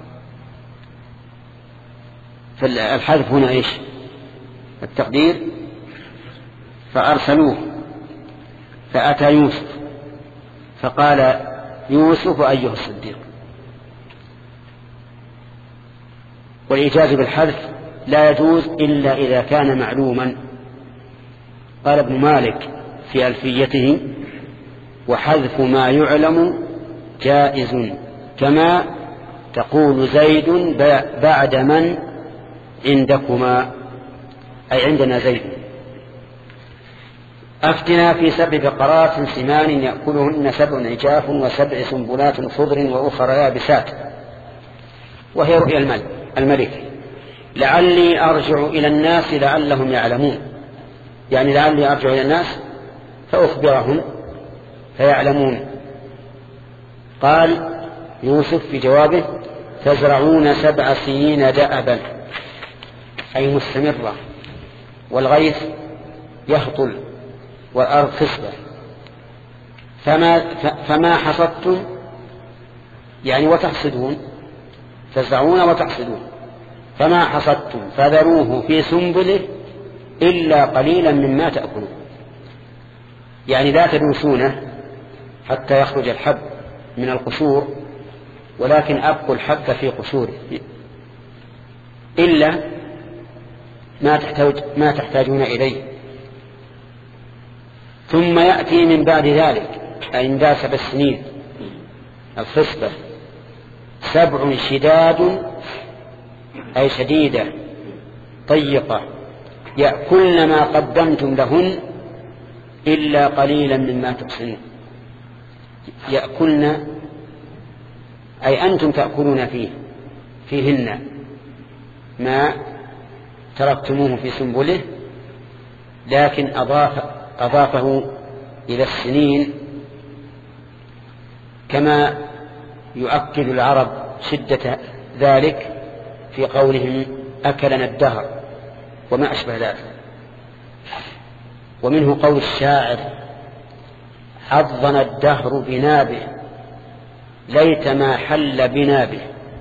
فالحذف هنا إيش التقدير فأرسلوه فأتى يوسف فقال يوسف أيها الصديق. والإيجاز بالحذف لا يجوز إلا إذا كان معلوما. قال ابن مالك في ألفيته وحذف ما يعلم جائز كما تقول زيد بعد من عندكما أي عندنا زيد. أفتنا في سبع بقرات سمان يأكلهن سبع عجاف وسبع سنبلات خضر وأخرى يابسات وهي رؤيا الملك لعلي أرجع إلى الناس لعلهم يعلمون يعني لعلي أرجع إلى الناس فأخبرهم فيعلمون. قال يوسف في جوابه تزرعون سبع سنين دأبا أي مستمرة والغيث يهطل والأرض خصبة فما, فما حصدتم يعني وتحصدون تزرعون وتحصدون فما حصدتم فذروه في سنبله إلا قليلا مما تأكلون يعني لا تدوسونه حتى يخرج الحب من القشور ولكن أبقوا الحب في قشوره إلا ما تحتاج ما تحتاجون إليه. ثم يأتي من بعد ذلك أي من بعد سبع سنين الخصبة سبع شداد أي شديدة ضيقة يأكلن ما قدمتم لهن إلا قليلا مما تحصنون. يأكلن أي أنتم تأكلون فيه فيهن ما تركتموه في سنبله لكن أضاف أضافه إلى السنين كما يؤكد العرب شدة ذلك في قولهم أكلنا الدهر وما أشبه ذلك. ومنه قول الشاعر: حظنا الدهر بنابه ليت ما حل بنابه.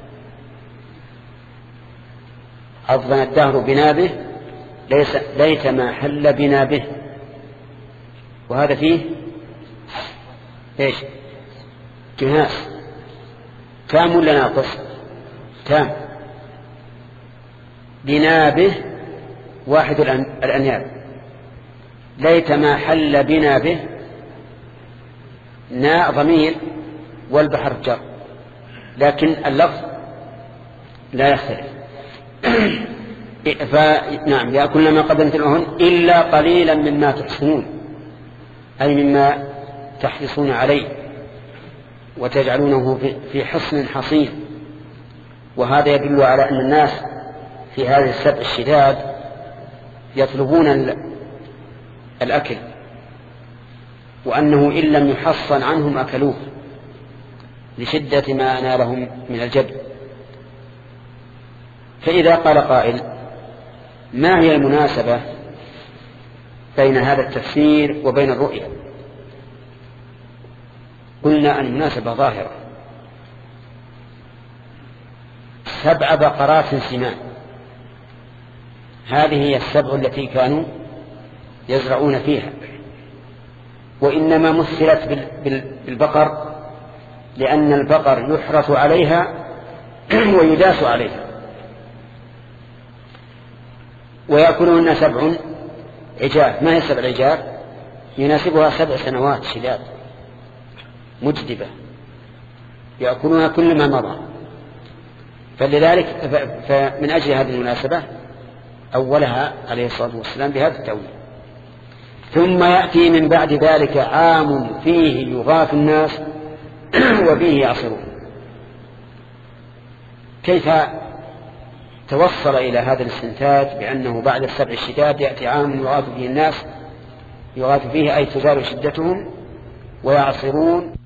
حظنا الدهر بنابه ليت ما حل بنابه. وهذا فيه ايش؟ جناس. تام ولا ناقص؟ تام. بنابه واحد الأنياب. ليت ما حل بنابه ناء ضمير والبحر جر، لكن اللفظ لا يختلف. فنعم يأكلن ما قدمت لهن إلا قليلا مما تحسنون، أي مما تحرصون عليه وتجعلونه في حصن حصين. وهذا يدل على أن الناس في هذه السبع الشداد يطلبون الأكل، وأنه إن لم يحصن عنهم أكلوه لشدة ما نالهم من الجد. فإذا قال قائل: ما هي المناسبة بين هذا التفسير وبين الرؤيا؟ قلنا أن المناسبة ظاهرة. سبع بقرات سمان، هذه هي السبع التي كانوا يزرعون فيها، وإنما مثلت بالبقر لأن البقر يحرث عليها ويداس عليها. ويأكلهن سبع عجاف. ما هي سبع عجاف؟ يناسبها سبع سنوات شداد مجدبة يأكلون كل ما مضى. فلذلك فمن أجل هذه المناسبة أولها عليه الصلاة والسلام بهذا التأويل. ثم يأتي من بعد ذلك عام فيه يغاث الناس وفيه يعصرون. كيف توصل إلى هذا الاستنتاج بأنه بعد السبع الشداد يأتي عام يغاث فيه الناس، يغاث فيه أي تزال شدتهم ويعصرون